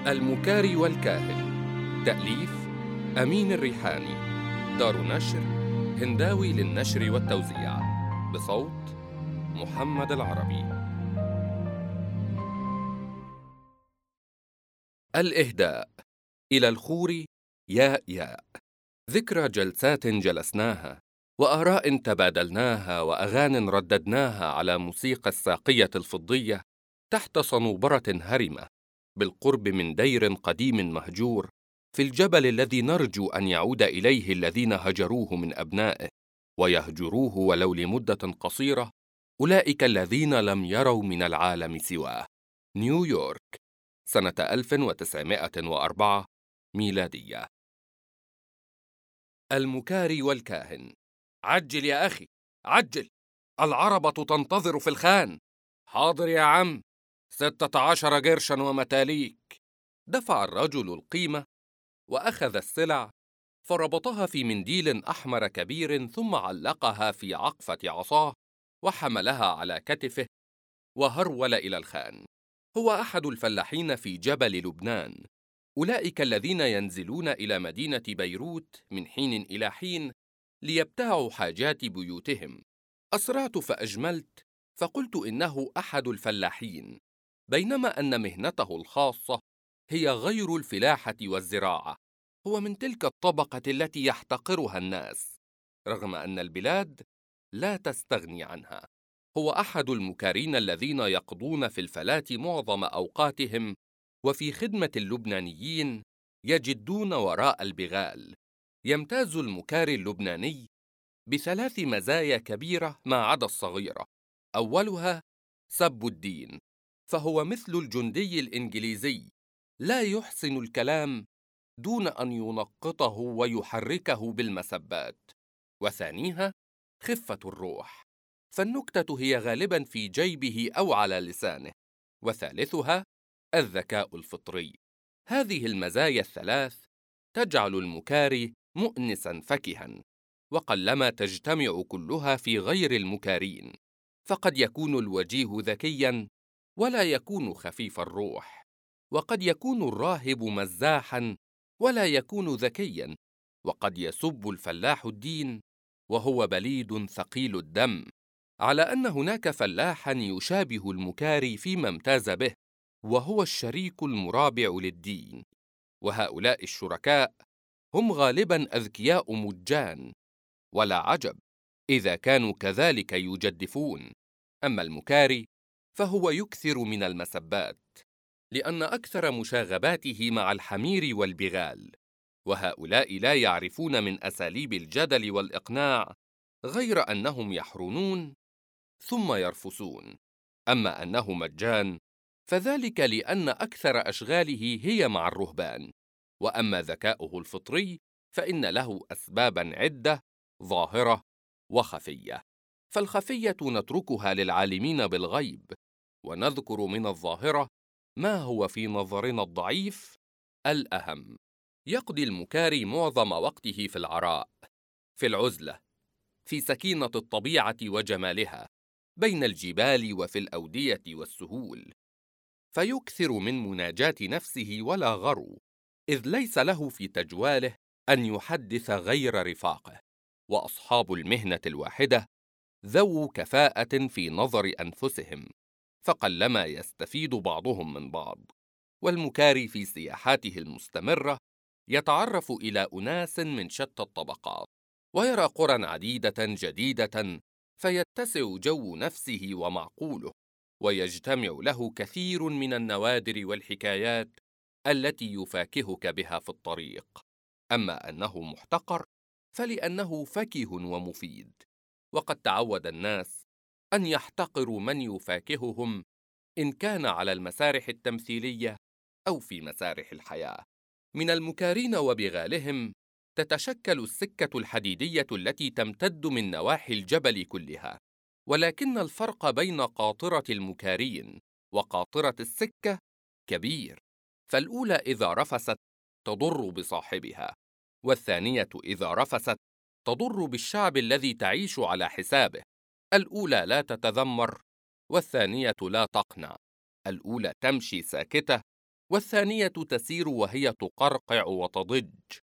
المكاري والكاهن. تأليف أمين الريحاني. دار نشر هنداوي للنشر والتوزيع. بصوت محمد العربي. الإهداء إلى الخور. ياء ذكرى جلسات جلسناها، وآراء تبادلناها، وأغان رددناها على موسيقى الساقية الفضية تحت صنوبرة هرمة بالقرب من دير قديم مهجور في الجبل الذي نرجو أن يعود إليه الذين هجروه من أبنائه، ويهجروه ولو لمدة قصيرة، أولئك الذين لم يروا من العالم سواه. نيويورك، سنة 1904 ميلادية. المكاري والكاهن. عجل يا أخي، عجل، العربة تنتظر في الخان. حاضر يا عم، 16 قرشا ومتاليك. دفع الرجل القيمة وأخذ السلع، فربطها في منديل أحمر كبير، ثم علقها في عقفة عصاه وحملها على كتفه وهرول إلى الخان. هو أحد الفلاحين في جبل لبنان، أولئك الذين ينزلون إلى مدينة بيروت من حين إلى حين ليبتاعوا حاجات بيوتهم. أسرعت فأجملت فقلت إنه أحد الفلاحين، بينما أن مهنته الخاصة هي غير الفلاحة والزراعة. هو من تلك الطبقة التي يحتقرها الناس، رغم أن البلاد لا تستغني عنها. هو أحد المكارين الذين يقضون في الفلاة معظم أوقاتهم، وفي خدمة اللبنانيين يجدون وراء البغال. يمتاز المكاري اللبناني بثلاث مزايا كبيرة ما عدا الصغيرة. أولها سب الدين، فهو مثل الجندي الإنجليزي، لا يحسن الكلام دون أن ينقطه ويحركه بالمسبات. وثانيها خفة الروح، فالنكتة هي غالباً في جيبه أو على لسانه. وثالثها الذكاء الفطري. هذه المزايا الثلاث تجعل المكاري مؤنساً فكهاً، وقلما تجتمع كلها في غير المكارين. فقد يكون الوجيه ذكياً ولا يكون خفيف الروح، وقد يكون الراهب مزاحاً ولا يكون ذكياً، وقد يسب الفلاح الدين وهو بليد ثقيل الدم. على أن هناك فلاحاً يشابه المكاري فيما امتاز به، وهو الشريك المرابع للدين. وهؤلاء الشركاء هم غالباً أذكياء مجان، ولا عجب إذا كانوا كذلك يجدفون. أما المكاري فهو يكثر من المسبات، لأن أكثر مشاغباته مع الحمير والبغال، وهؤلاء لا يعرفون من أساليب الجدل والإقناع غير أنهم يحرنون ثم يرفسون. أما أنه مجان فذلك لأن أكثر أشغاله هي مع الرهبان. وأما ذكاؤه الفطري فإن له أسباباً عدة، ظاهرة وخفية. فالخفية نتركها للعالمين بالغيب، ونذكر من الظاهرة ما هو في نظرنا الضعيف الأهم. يقضي المكاري معظم وقته في العراء، في العزلة، في سكينة الطبيعة وجمالها، بين الجبال وفي الأودية والسهول، فيكثر من مناجاة نفسه ولا غرو، إذ ليس له في تجواله أن يحدث غير رفاقه. وأصحاب المهنة الواحدة ذو كفاءة في نظر أنفسهم، فقلما يستفيد بعضهم من بعض. والمكاري في سياحاته المستمرة يتعرف إلى أناس من شتى الطبقات، ويرى قرى عديدة جديدة، فيتسع جو نفسه ومعقوله، ويجتمع له كثير من النوادر والحكايات التي يفاكهك بها في الطريق. أما أنه محتقر فلأنه فكه ومفيد، وقد تعود الناس أن يحتقروا من يفاكههم، إن كان على المسارح التمثيلية أو في مسارح الحياة. من المكارين وبغالهم تتشكل السكة الحديدية التي تمتد من نواحي الجبل كلها، ولكن الفرق بين قاطرة المكارين وقاطرة السكة كبير. فالأولى إذا رفست تضر بصاحبها، والثانية إذا رفست تضر بالشعب الذي تعيش على حسابه. الأولى لا تتذمر، والثانية لا تقنع. الأولى تمشي ساكتة، والثانية تسير وهي تقرقع وتضج.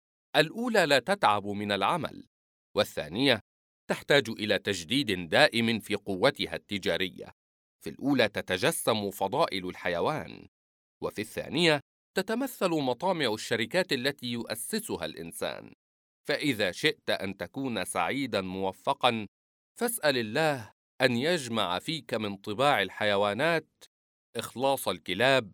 الأولى لا تتعب من العمل، والثانية تحتاج إلى تجديد دائم في قوتها التجارية. في الأولى تتجسم فضائل الحيوان، وفي الثانية تتمثل مطامع الشركات التي يؤسسها الإنسان. فإذا شئت أن تكون سعيداً موفقاً، فاسأل الله أن يجمع فيك من طباع الحيوانات إخلاص الكلاب،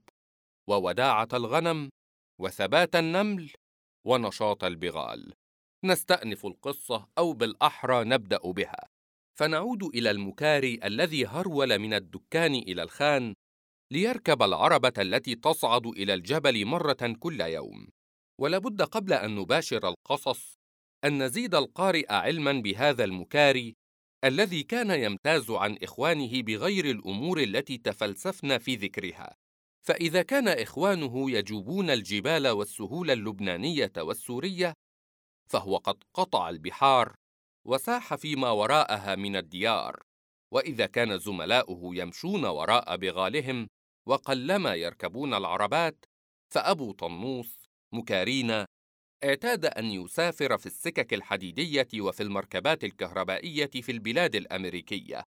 ووداعة الغنم، وثبات النمل، ونشاط البغال. نستأنف القصة، أو بالأحرى نبدأ بها. فنعود إلى المكاري الذي هرول من الدكان إلى الخان ليركب العربة التي تصعد إلى الجبل مرة كل يوم. ولابد قبل أن نباشر القصص أن نزيد القارئ علما بهذا المكاري الذي كان يمتاز عن إخوانه بغير الأمور التي تفلسفن في ذكرها. فإذا كان إخوانه يجوبون الجبال والسهول اللبنانية والسورية، فهو قد قطع البحار وساح فيما وراءها من الديار. وإذا كان زملاؤه يمشون وراء بغالهم وقلما يركبون العربات، فأبو طنوس مكارينا اعتاد أن يسافر في السكك الحديدية وفي المركبات الكهربائية في البلاد الأمريكية،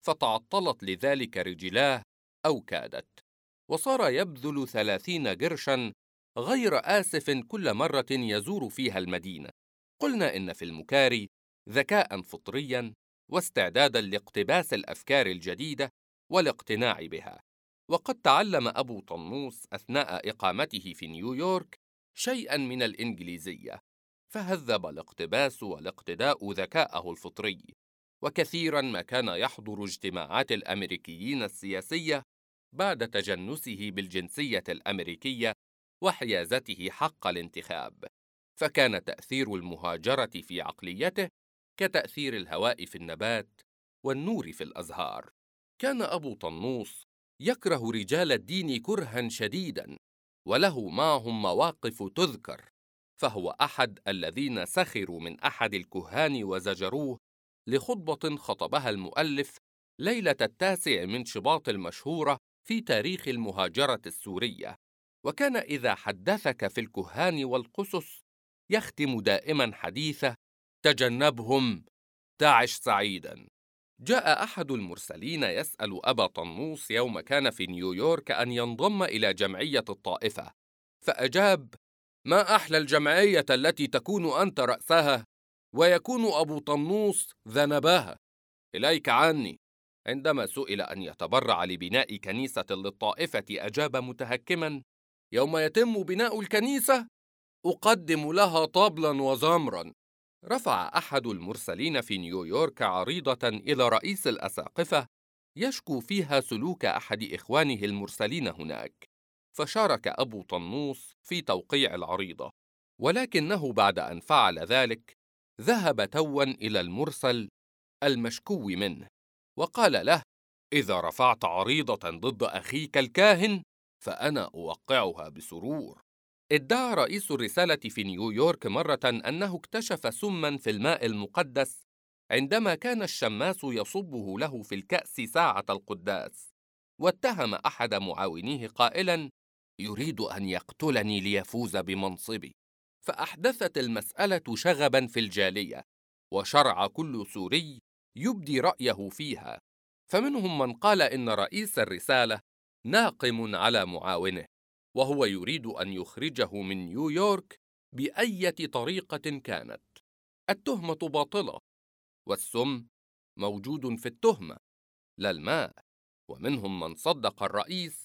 فتعطلت لذلك رجلاه أو كادت، وصار يبذل 30 قرشاً غير آسف كل مرة يزور فيها المدينة. قلنا إن في المكاري ذكاء فطريا واستعدادا لاقتباس الأفكار الجديدة والاقتناع بها. وقد تعلم أبو طنوس أثناء إقامته في نيويورك شيئا من الإنجليزية، فهذب الاقتباس والاقتداء ذكاءه الفطري، وكثيرا ما كان يحضر اجتماعات الأمريكيين السياسية بعد تجنسه بالجنسية الأمريكية وحيازته حق الانتخاب. فكان تأثير المهاجرة في عقليته كتأثير الهواء في النبات والنور في الأزهار. كان أبو طنوس يكره رجال الدين كرها شديدا، وله معهم مواقف تذكر. فهو أحد الذين سخروا من أحد الكهان وزجروه لخطبة خطبها المؤلف ليلة 9 من شباط المشهورة في تاريخ المهاجرة السورية. وكان إذا حدثك في الكهان والقسس يختم دائما حديثه: تجنبهم، تعش سعيدا. جاء أحد المرسلين يسأل أبا طنوس يوم كان في نيويورك أن ينضم إلى جمعية الطائفة، فأجاب: ما أحلى الجمعية التي تكون أنت رأسها ويكون أبو طنوس ذنبها، إليك عني. عندما سئل أن يتبرع لبناء كنيسة للطائفة أجاب متهكما: يوم يتم بناء الكنيسة أقدم لها طبلا وزمرا. رفع أحد المرسلين في نيويورك عريضة إلى رئيس الأساقفة يشكو فيها سلوك أحد إخوانه المرسلين هناك، فشارك أبو طنوس في توقيع العريضة، ولكنه بعد أن فعل ذلك ذهب توا إلى المرسل المشكو منه وقال له: إذا رفعت عريضة ضد أخيك الكاهن فأنا أوقعها بسرور. ادعى رئيس الرسالة في نيويورك مرة أنه اكتشف سماً في الماء المقدس عندما كان الشماس يصبه له في الكأس ساعة القداس، واتهم أحد معاونيه قائلاً: يريد أن يقتلني ليفوز بمنصبي. فأحدثت المسألة شغباً في الجالية، وشرع كل سوري يبدي رأيه فيها. فمنهم من قال إن رئيس الرسالة ناقم على معاونه، وهو يريد أن يخرجه من نيويورك بأية طريقة كانت. التهمة باطلة، والسم موجود في التهمة لا الماء. ومنهم من صدق الرئيس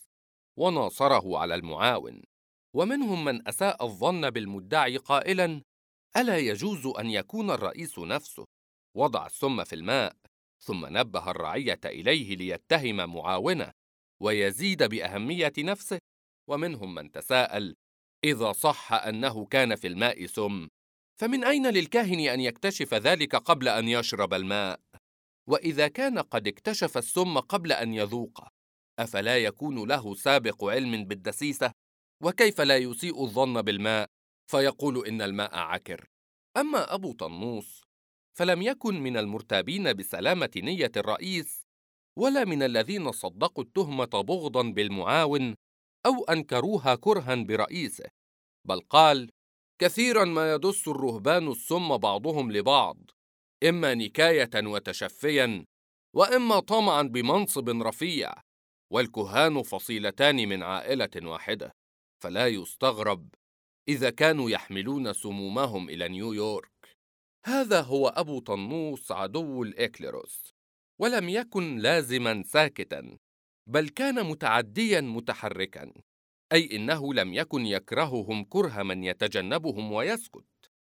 وناصره على المعاون، ومنهم من أساء الظن بالمدعي قائلاً: ألا يجوز أن يكون الرئيس نفسه وضع السم في الماء ثم نبه الرعية إليه ليتهم معاونه ويزيد بأهمية نفسه؟ ومنهم من تساءل: إذا صح أنه كان في الماء سم، فمن أين للكاهن أن يكتشف ذلك قبل أن يشرب الماء؟ وإذا كان قد اكتشف السم قبل أن يذوقه، أفلا يكون له سابق علم بالدسيسة؟ وكيف لا يسيء الظن بالماء فيقول إن الماء عكر؟ أما أبو طنوس فلم يكن من المرتابين بسلامة نية الرئيس، ولا من الذين صدقوا التهمة بغضاً بالمعاون أو أنكروها كرها برئيسه، بل قال: كثيرا ما يدس الرهبان السم بعضهم لبعض، إما نكاية وتشفيا، وإما طمعا بمنصب رفيع، والكهان فصيلتان من عائلة واحدة، فلا يستغرب إذا كانوا يحملون سمومهم إلى نيويورك. هذا هو أبو طنوس عدو الإكليروس، ولم يكن لازما ساكتا، بل كان متعديا متحركا، أي إنه لم يكن يكرههم كره من يتجنبهم ويسكت،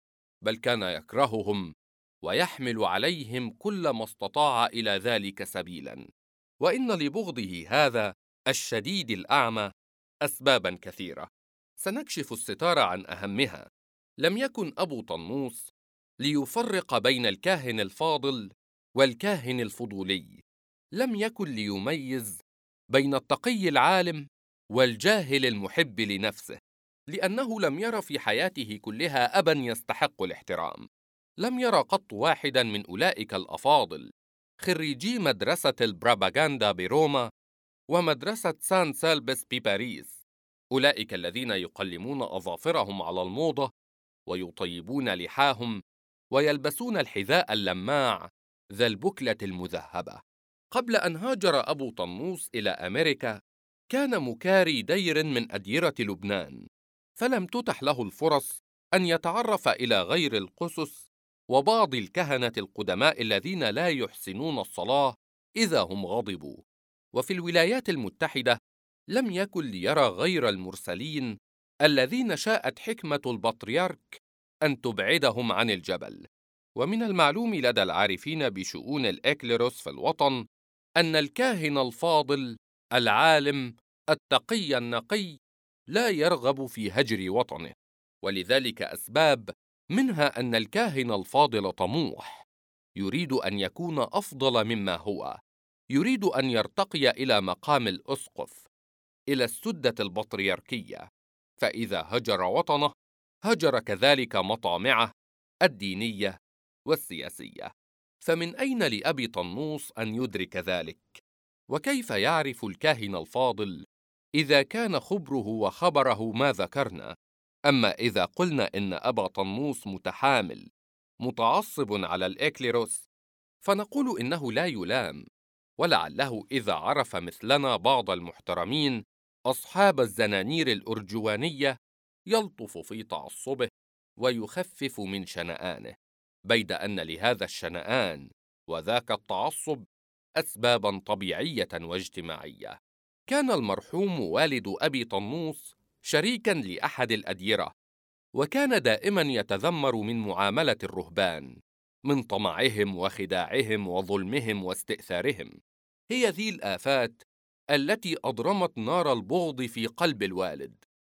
بل كان يكرههم ويحمل عليهم كل ما استطاع إلى ذلك سبيلا. وإن لبغضه هذا الشديد الأعمى أسبابا كثيرة، سنكشف الستار عن أهمها. لم يكن أبو طنوس ليفرق بين الكاهن الفاضل والكاهن الفضولي، لم يكن ليميز بين التقي العالم والجاهل المحب لنفسه، لأنه لم ير في حياته كلها أبا يستحق الاحترام. لم ير قط واحدا من أولئك الأفاضل خريجي مدرسة البروباغندا بروما ومدرسة سان سالبس بباريس، أولئك الذين يقلمون أظافرهم على الموضة ويطيبون لحاهم ويلبسون الحذاء اللماع ذا البكلة المذهبة. قبل أن هاجر أبو طنوس إلى أمريكا، كان مكاري دير من أديرة لبنان، فلم تتح له الفرص أن يتعرف إلى غير القسس وبعض الكهنة القدماء الذين لا يحسنون الصلاة إذا هم غضبوا. وفي الولايات المتحدة لم يكن ليرى غير المرسلين الذين شاءت حكمة البطريرك أن تبعدهم عن الجبل. ومن المعلوم لدى العارفين بشؤون الإكليروس في الوطن أن الكاهن الفاضل العالم التقي النقي لا يرغب في هجر وطنه، ولذلك أسباب، منها أن الكاهن الفاضل طموح، يريد أن يكون أفضل مما هو، يريد أن يرتقي إلى مقام الأسقف، إلى السدة البطريركية، فإذا هجر وطنه هجر كذلك مطامعه الدينية والسياسية. فمن أين لأبي طنوس أن يدرك ذلك؟ وكيف يعرف الكاهن الفاضل إذا كان خبره وخبره ما ذكرنا؟ أما إذا قلنا إن أبا طنوس متحامل متعصب على الإكليروس، فنقول إنه لا يلام، ولعله إذا عرف مثلنا بعض المحترمين أصحاب الزنانير الأرجوانية يلطف في تعصبه ويخفف من شنآنه، بيد أن لهذا الشنآن وذاك التعصب أسبابا طبيعية واجتماعية. كان المرحوم والد أبي طنوس شريكا لأحد الأديرة، وكان دائما يتذمر من معاملة الرهبان، من طمعهم وخداعهم وظلمهم واستئثارهم. هي ذي الآفات التي أضرمت نار البغض في قلب الوالد،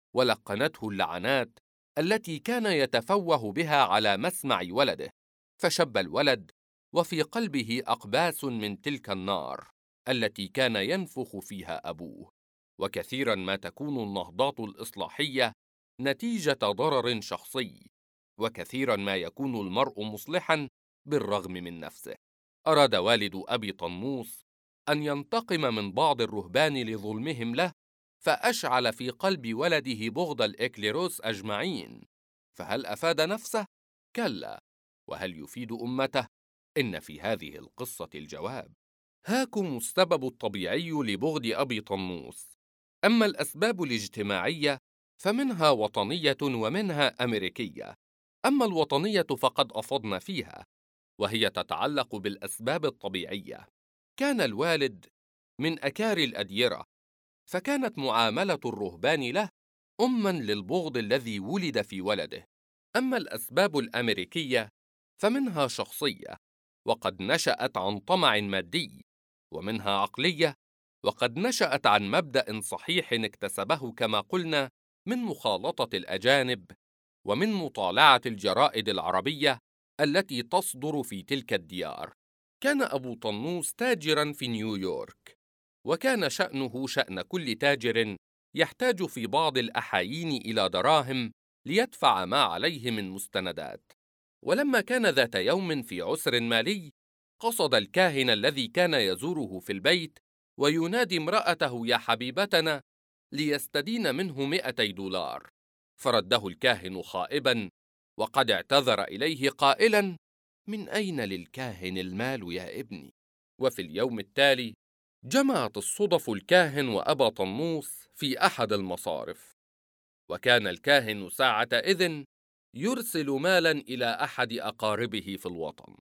ولقنته اللعنات التي كان يتفوه بها على مسمع ولده، فشب الولد وفي قلبه أقباس من تلك النار التي كان ينفخ فيها أبوه. وكثيرا ما تكون النهضات الإصلاحية نتيجة ضرر شخصي، وكثيرا ما يكون المرء مصلحا بالرغم من نفسه. أراد والد أبي طنوس أن ينتقم من بعض الرهبان لظلمهم له، فأشعل في قلب ولده بغض الإكليروس أجمعين. فهل أفاد نفسه؟ كلا. وهل يفيد أمته؟ إن في هذه القصة الجواب. هاكم السبب الطبيعي لبغض أبي طنوس. أما الأسباب الاجتماعية فمنها وطنية ومنها أمريكية. أما الوطنية فقد أفضنا فيها، وهي تتعلق بالأسباب الطبيعية. كان الوالد من أكاري الأديرة، فكانت معاملة الرهبان له أماً للبغض الذي ولد في ولده. أما الأسباب الأمريكية فمنها شخصية، وقد نشأت عن طمع مادي، ومنها عقلية، وقد نشأت عن مبدأ صحيح اكتسبه كما قلنا من مخالطة الأجانب ومن مطالعة الجرائد العربية التي تصدر في تلك الديار. كان أبو طنوس تاجراً في نيويورك، وكان شأنه شأن كل تاجر يحتاج في بعض الأحايين إلى دراهم ليدفع ما عليه من مستندات. ولما كان ذات يوم في عسر مالي، قصد الكاهن الذي كان يزوره في البيت وينادي امرأته: يا حبيبتنا، ليستدين منه 200 دولار. فرده الكاهن خائبا، وقد اعتذر إليه قائلا: من أين للكاهن المال يا ابني؟ وفي اليوم التالي جمعت الصدف الكاهن وأبا طنوس في أحد المصارف، وكان الكاهن ساعتئذ يرسل مالا إلى أحد أقاربه في الوطن.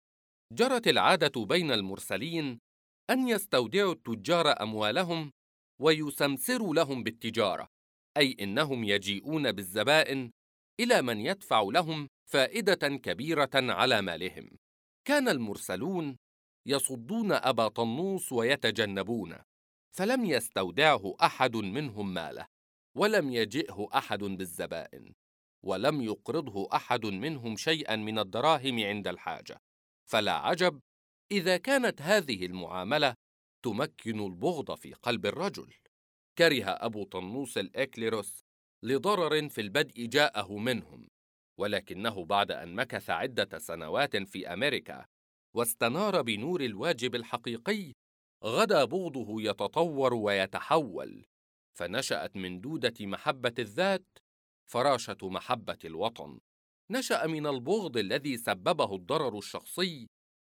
جرت العادة بين المرسلين أن يستودعوا التجار أموالهم ويسمسروا لهم بالتجارة، أي إنهم يجيئون بالزبائن إلى من يدفع لهم فائدة كبيرة على مالهم. كان المرسلون يصدون أبا طنوس ويتجنبونه، فلم يستودعه أحد منهم ماله، ولم يجئه أحد بالزبائن، ولم يقرضه أحد منهم شيئا من الدراهم عند الحاجة. فلا عجب إذا كانت هذه المعاملة تمكن البغض في قلب الرجل. كره أبو طنوس الإكليروس لضرر في البدء جاءه منهم، ولكنه بعد أن مكث عدة سنوات في أمريكا واستنار بنور الواجب الحقيقي، غدا بغضه يتطور ويتحول، فنشأت من دودة محبة الذات فراشة محبة الوطن. نشأ من البغض الذي سببه الضرر الشخصي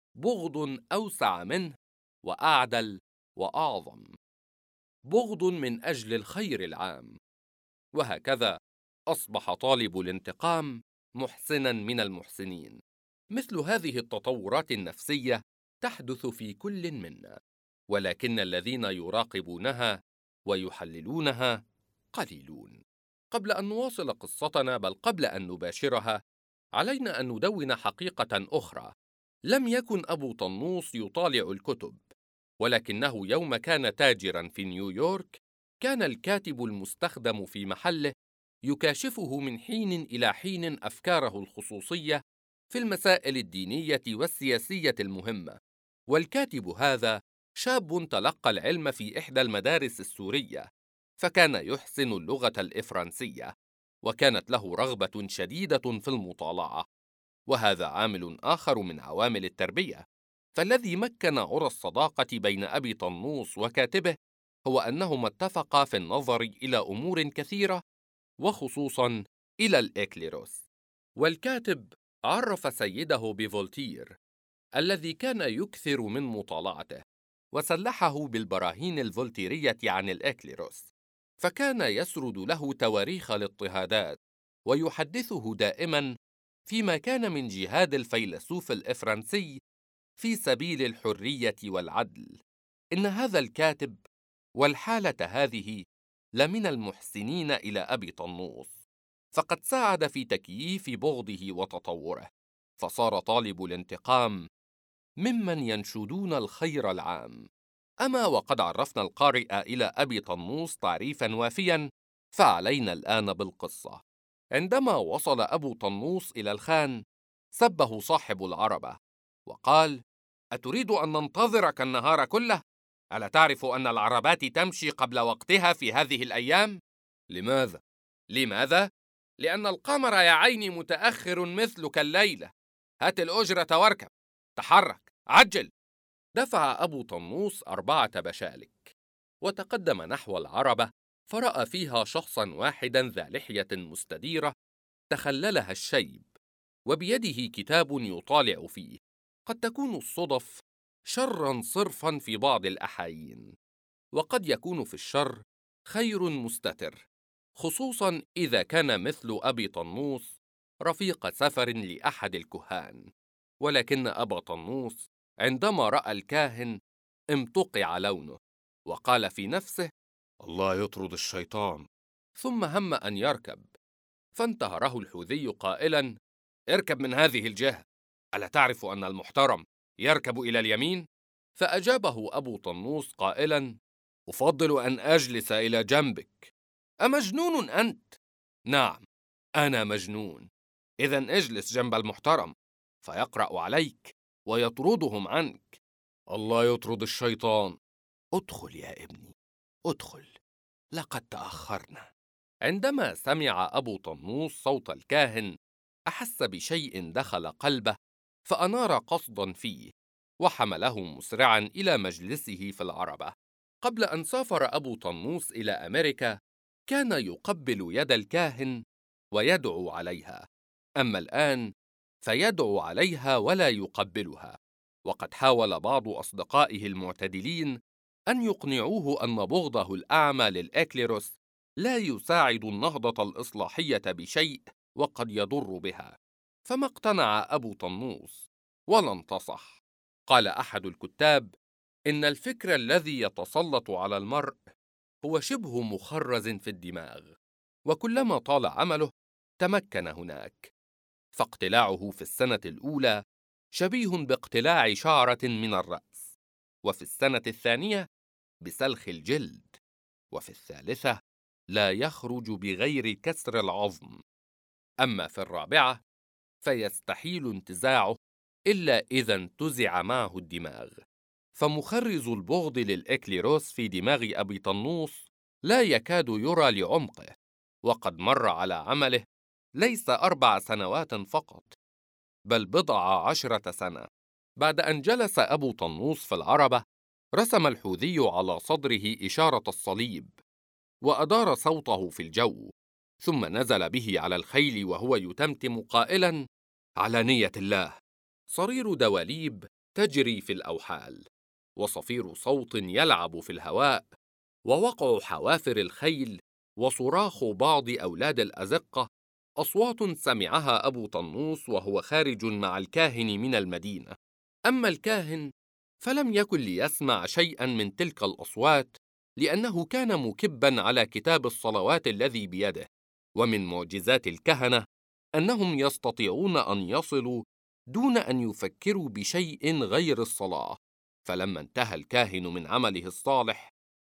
بغض أوسع منه وأعدل وأعظم، بغض من أجل الخير العام. وهكذا أصبح طالب الانتقام محسناً من المحسنين. مثل هذه التطورات النفسية تحدث في كل منا، ولكن الذين يراقبونها ويحللونها قليلون. قبل أن نواصل قصتنا، بل قبل أن نباشرها، علينا أن ندون حقيقة أخرى. لم يكن أبو طنوس يطالع الكتب، ولكنه يوم كان تاجراً في نيويورك كان الكاتب المستخدم في محله يكاشفه من حين إلى حين أفكاره الخصوصية في المسائل الدينية والسياسية المهمة. والكاتب هذا شاب تلقى العلم في إحدى المدارس السورية، فكان يحسن اللغة الإفرنسية، وكانت له رغبة شديدة في المطالعة، وهذا عامل آخر من عوامل التربية. فالذي مكن عرى الصداقة بين أبي طنوس وكاتبه هو أنهما اتفقا في النظر إلى أمور كثيرة، وخصوصاً إلى الإكليروس. والكاتب عرف سيده بفولتير الذي كان يكثر من مطالعته، وسلحه بالبراهين الفولتيرية عن الإكليروس، فكان يسرد له تواريخ الاضطهادات ويحدثه دائماً فيما كان من جهاد الفيلسوف الإفرنسي في سبيل الحرية والعدل. إن هذا الكاتب والحالة هذه لمن المحسنين إلى أبي طنوس، فقد ساعد في تكييف بغضه وتطوره، فصار طالب الانتقام ممن ينشدون الخير العام. أما وقد عرفنا القارئ إلى أبي طنوس تعريفاً وافياً، فعلينا الآن بالقصة. عندما وصل أبو طنوس إلى الخان سبه صاحب العربة وقال: أتريد أن ننتظرك النهار كله؟ ألا تعرف أن العربات تمشي قبل وقتها في هذه الأيام؟ لماذا؟ لماذا؟ لأن القمر يا عيني متأخر مثلك الليلة. هات الأجرة واركب، تحرك، عجل. دفع أبو طنوس 4 بشالك وتقدم نحو العربة، فرأى فيها شخصا واحدا ذا لحية مستديرة تخللها الشيب، وبيده كتاب يطالع فيه. قد تكون الصدف شرا صرفا في بعض الأحايين، وقد يكون في الشر خير مستتر، خصوصا إذا كان مثل أبي طنوس رفيق سفر لأحد الكهان. ولكن أبا طنوس عندما رأى الكاهن امتقع لونه، وقال في نفسه: الله يطرد الشيطان. ثم هم أن يركب، فانتهره الحوذي قائلا: اركب من هذه الجهة، ألا تعرف أن المحترم يركب إلى اليمين؟ فأجابه أبو طنوس قائلا: أفضل أن أجلس إلى جنبك. أمجنون أنت؟ نعم، أنا مجنون. إذن اجلس جنب المحترم فيقرأ عليك ويطردهم عنك. الله يطرد الشيطان. ادخل يا ابني، ادخل، لقد تأخرنا. عندما سمع أبو طنوس صوت الكاهن أحس بشيء دخل قلبه، فأنار قصدا فيه وحمله مسرعا إلى مجلسه في العربة. قبل أن سافر أبو طنوس إلى أمريكا كان يقبل يد الكاهن ويدعو عليها، أما الآن فيدعو عليها ولا يقبلها. وقد حاول بعض أصدقائه المعتدلين أن يقنعوه أن بغضه الأعمى للإكليروس لا يساعد النهضة الإصلاحية بشيء وقد يضر بها، فما اقتنع أبو طنوس ولا انتصح. قال أحد الكتاب: إن الفكر الذي يتسلط على المرء هو شبه مخرز في الدماغ، وكلما طال عمله تمكن هناك، فاقتلاعه في السنة الأولى شبيه باقتلاع شعرة من الرأس، وفي السنة الثانية بسلخ الجلد، وفي الثالثة لا يخرج بغير كسر العظم، أما في الرابعة فيستحيل انتزاعه إلا إذا انتزع معه الدماغ. فمخرز البغض للإكليروس في دماغ أبي طنوس لا يكاد يرى لعمقه، وقد مر على عمله ليس 4 سنوات فقط، بل 10 سنة. بعد أن جلس أبو طنوس في العربة، رسم الحوذي على صدره إشارة الصليب، وأدار صوته في الجو، ثم نزل به على الخيل وهو يتمتم قائلاً: على نية الله. صرير دواليب تجري في الأوحال، وصفير صوت يلعب في الهواء، ووقع حوافر الخيل، وصراخ بعض أولاد الأزقة، أصوات سمعها أبو طنوس وهو خارج مع الكاهن من المدينة. أما الكاهن فلم يكن ليسمع شيئا من تلك الأصوات، لأنه كان مكبا على كتاب الصلوات الذي بيده. ومن معجزات الكهنة أنهم يستطيعون أن يصلوا دون أن يفكروا بشيء غير الصلاة. فلما انتهى الكاهن من عمله الصالح،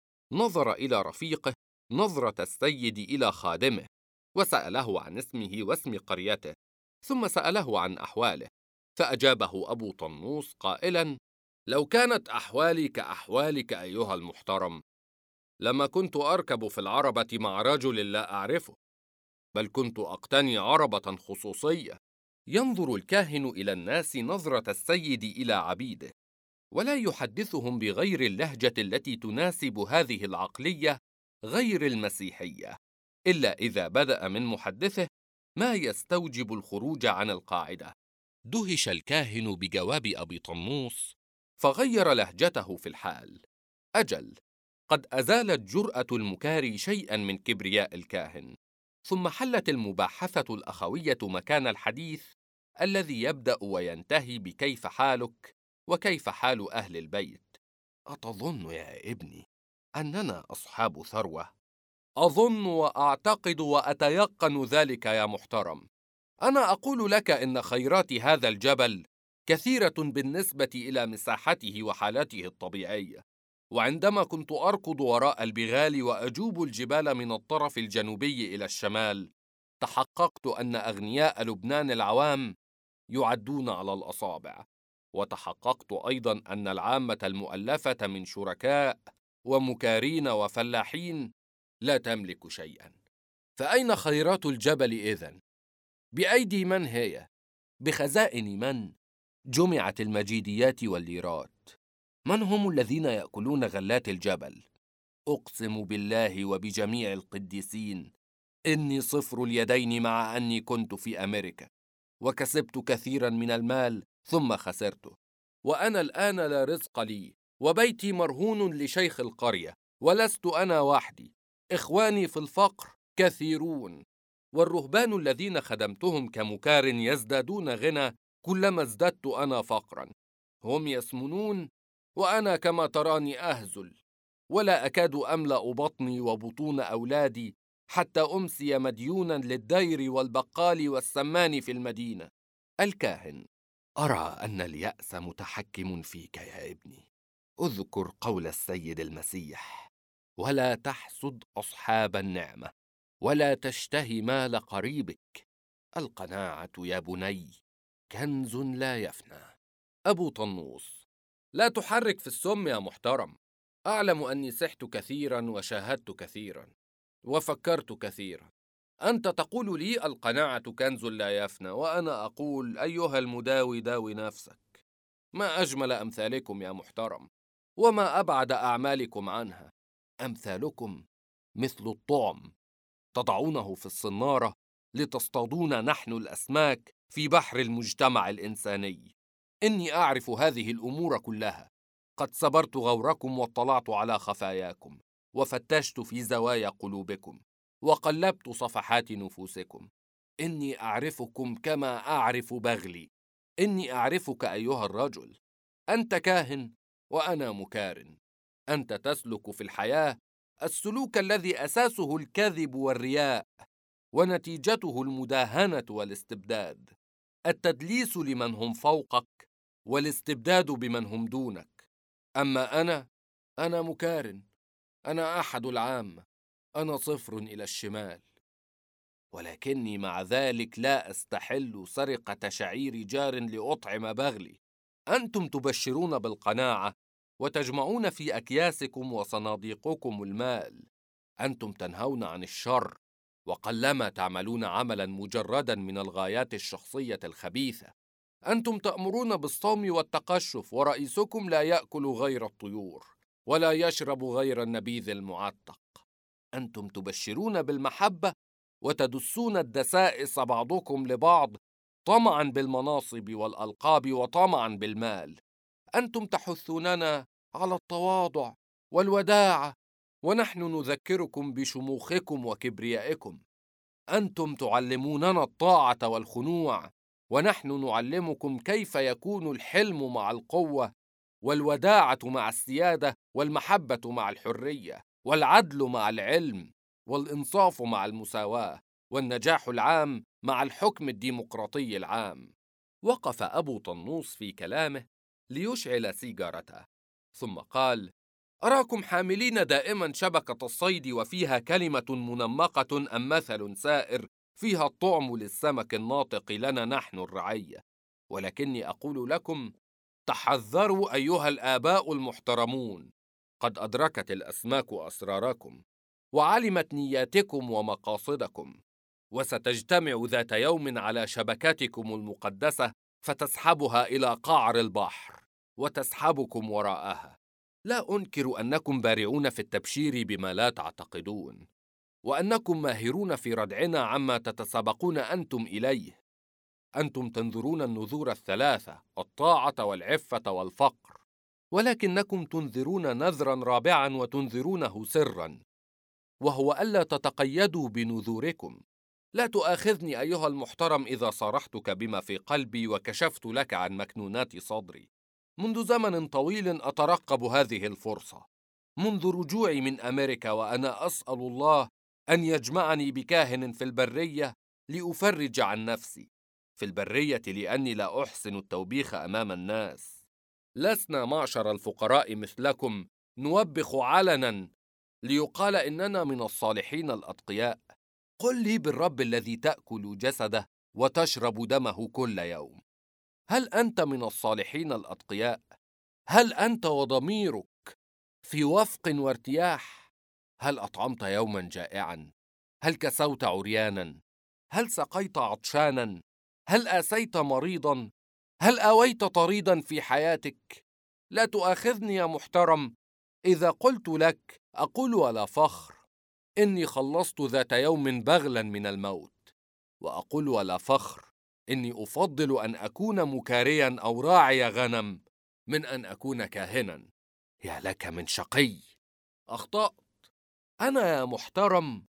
نظر إلى رفيقه نظرة السيد إلى خادمه، وسأله عن اسمه واسم قريته، ثم سأله عن أحواله، فأجابه أبو طنوس قائلاً: لو كانت أحوالي كأحوالك أيها المحترم، لما كنت أركب في العربة مع رجل لا أعرفه، بل كنت أقتني عربة خصوصية. ينظر الكاهن إلى الناس نظرة السيد إلى عبيده، ولا يحدثهم بغير اللهجة التي تناسب هذه العقلية غير المسيحية، إلا إذا بدأ من محدثه ما يستوجب الخروج عن القاعدة. دهش الكاهن بجواب أبي طنوس، فغير لهجته في الحال. أجل، قد أزالت جرأة المكاري شيئا من كبرياء الكاهن. ثم حلت المباحثة الأخوية مكان الحديث الذي يبدأ وينتهي بكيف حالك وكيف حال أهل البيت. أتظن يا ابني أننا أصحاب ثروة؟ أظن وأعتقد وأتيقن ذلك يا محترم. أنا أقول لك إن خيرات هذا الجبل كثيرة بالنسبة إلى مساحته وحالته الطبيعية، وعندما كنت أركض وراء البغال وأجوب الجبال من الطرف الجنوبي إلى الشمال، تحققت أن أغنياء لبنان العوام يعدون على الأصابع، وتحققت أيضا أن العامة المؤلفة من شركاء ومكارين وفلاحين لا تملك شيئا. فأين خيرات الجبل إذن؟ بأيدي من هي؟ بخزائن من؟ جمعت المجيديات والليرات. من هم الذين يأكلون غلات الجبل؟ أقسم بالله وبجميع القديسين إني صفر اليدين، مع أني كنت في أمريكا وكسبت كثيرا من المال ثم خسرته، وأنا الآن لا رزق لي، وبيتي مرهون لشيخ القرية، ولست أنا وحدي، إخواني في الفقر كثيرون، والرهبان الذين خدمتهم كمكار يزدادون غنى كلما ازددت أنا فقرا. هم يسمنون وأنا كما تراني أهزل، ولا أكاد أملأ بطني وبطون أولادي حتى أمسي مديونا للدير والبقال والسمان في المدينة. الكاهن: أرى أن اليأس متحكم فيك يا ابني. اذكر قول السيد المسيح: ولا تحسد أصحاب النعمة، ولا تشتهي مال قريبك. القناعة يا بني كنز لا يفنى. أبو طنوس: لا تحرك في السم يا محترم. أعلم أني سحت كثيرا وشاهدت كثيرا وفكرت كثيرا. أنت تقول لي القناعة كنز لا يفنى، وأنا أقول أيها المداوي داوي نفسك. ما أجمل أمثالكم يا محترم. وما أبعد أعمالكم عنها. أمثالكم مثل الطعم تضعونه في الصنارة لتصطادون نحن الأسماك في بحر المجتمع الإنساني. إني أعرف هذه الأمور كلها. قد سبرت غوركم واطلعت على خفاياكم، وفتشت في زوايا قلوبكم، وقلبت صفحات نفوسكم. إني أعرفكم كما أعرف بغلي. إني أعرفك أيها الرجل. أنت كاهن وأنا مكارن. أنت تسلك في الحياة السلوك الذي أساسه الكذب والرياء، ونتيجته المداهنة والاستبداد، التدليس لمن هم فوقك والاستبداد بمن هم دونك. أما أنا مكارن. أنا أحد العامة. أنا صفر إلى الشمال. ولكني مع ذلك لا أستحل سرقة شعير جار لأطعم بغلي. أنتم تبشرون بالقناعة وتجمعون في أكياسكم وصناديقكم المال. أنتم تنهون عن الشر، وقلما تعملون عملا مجردا من الغايات الشخصية الخبيثة. أنتم تأمرون بالصوم والتقشف، ورئيسكم لا يأكل غير الطيور ولا يشرب غير النبيذ المعتق. أنتم تبشرون بالمحبة وتدسون الدسائس بعضكم لبعض، طمعا بالمناصب والألقاب وطمعا بالمال. أنتم تحثوننا على التواضع والوداعة، ونحن نذكركم بشموخكم وكبريائكم. أنتم تعلموننا الطاعة والخنوع، ونحن نعلمكم كيف يكون الحلم مع القوة، والوداعة مع السيادة، والمحبة مع الحرية، والعدل مع العلم، والإنصاف مع المساواة، والنجاح العام مع الحكم الديمقراطي العام. وقف أبو طنوس في كلامه ليشعل سيجارته، ثم قال: أراكم حاملين دائما شبكة الصيد، وفيها كلمة منمقة أم مثل سائر فيها الطعم للسمك الناطق لنا نحن الرعية. ولكني أقول لكم: تحذروا أيها الآباء المحترمون. قد أدركت الأسماك أسراركم، وعلمت نياتكم ومقاصدكم، وستجتمع ذات يوم على شبكاتكم المقدسة، فتسحبها إلى قعر البحر وتسحبكم وراءها. لا أنكر أنكم بارعون في التبشير بما لا تعتقدون، وأنكم ماهرون في ردعنا عما تتسابقون أنتم إليه. أنتم تنذرون النذور الثلاثة: الطاعة والعفة والفقر، ولكنكم تنذرون نذرا رابعا وتنذرونه سرا، وهو ألا تتقيدوا بنذوركم. لا تؤاخذني أيها المحترم إذا صارحتك بما في قلبي وكشفت لك عن مكنونات صدري. منذ زمن طويل أترقب هذه الفرصة، منذ رجوعي من أمريكا، وأنا أسأل الله أن يجمعني بكاهن في البرية لأفرج عن نفسي. في البرية لأني لا أحسن التوبيخ أمام الناس. لسنا معشر الفقراء مثلكم نوبخ علنا ليقال إننا من الصالحين الأتقياء. قل لي بالرب الذي تأكل جسده وتشرب دمه كل يوم، هل أنت من الصالحين الأتقياء؟ هل أنت وضميرك في وفق وارتياح؟ هل أطعمت يوما جائعا؟ هل كسوت عريانا؟ هل سقيت عطشانا؟ هل آسيت مريضا؟ هل آويت طريدا في حياتك؟ لا تؤاخذني يا محترم إذا قلت لك، أقول ولا فخر، إني خلصت ذات يوم بغلا من الموت. وأقول ولا فخر إني أفضل أن أكون مكاريا أو راعي غنم من أن أكون كاهنا. يا لك من شقي! أخطأت. أنا يا محترم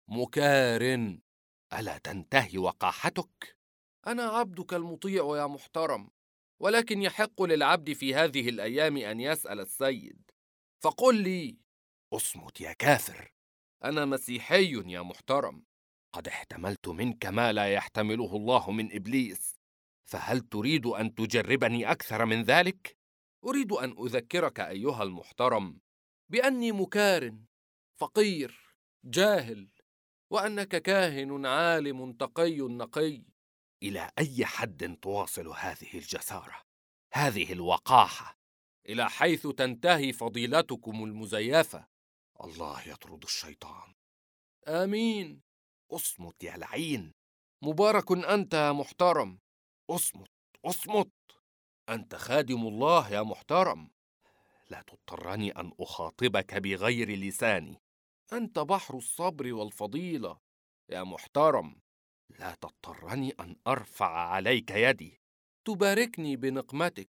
مكار. ألا تنتهي وقاحتك؟ أنا عبدك المطيع يا محترم، ولكن يحق للعبد في هذه الأيام أن يسأل السيد. فقل لي: اصمت يا كافر. أنا مسيحي يا محترم. قد احتملت منك ما لا يحتمله الله من إبليس، فهل تريد أن تجربني أكثر من ذلك؟ أريد أن أذكرك أيها المحترم بأني مكار، فقير، جاهل، وأنك كاهن عالم تقي نقي. إلى أي حد تواصل هذه الجسارة، هذه الوقاحة؟ إلى حيث تنتهي فضيلتكم المزيفة؟ الله يطرد الشيطان. آمين. اصمت يا لعين. مبارك أنت يا محترم. اصمت، اصمت. أنت خادم الله يا محترم. لا تضطرني أن أخاطبك بغير لساني. أنت بحر الصبر والفضيلة يا محترم. لا تضطرني أن أرفع عليك يدي. تباركني بنقمتك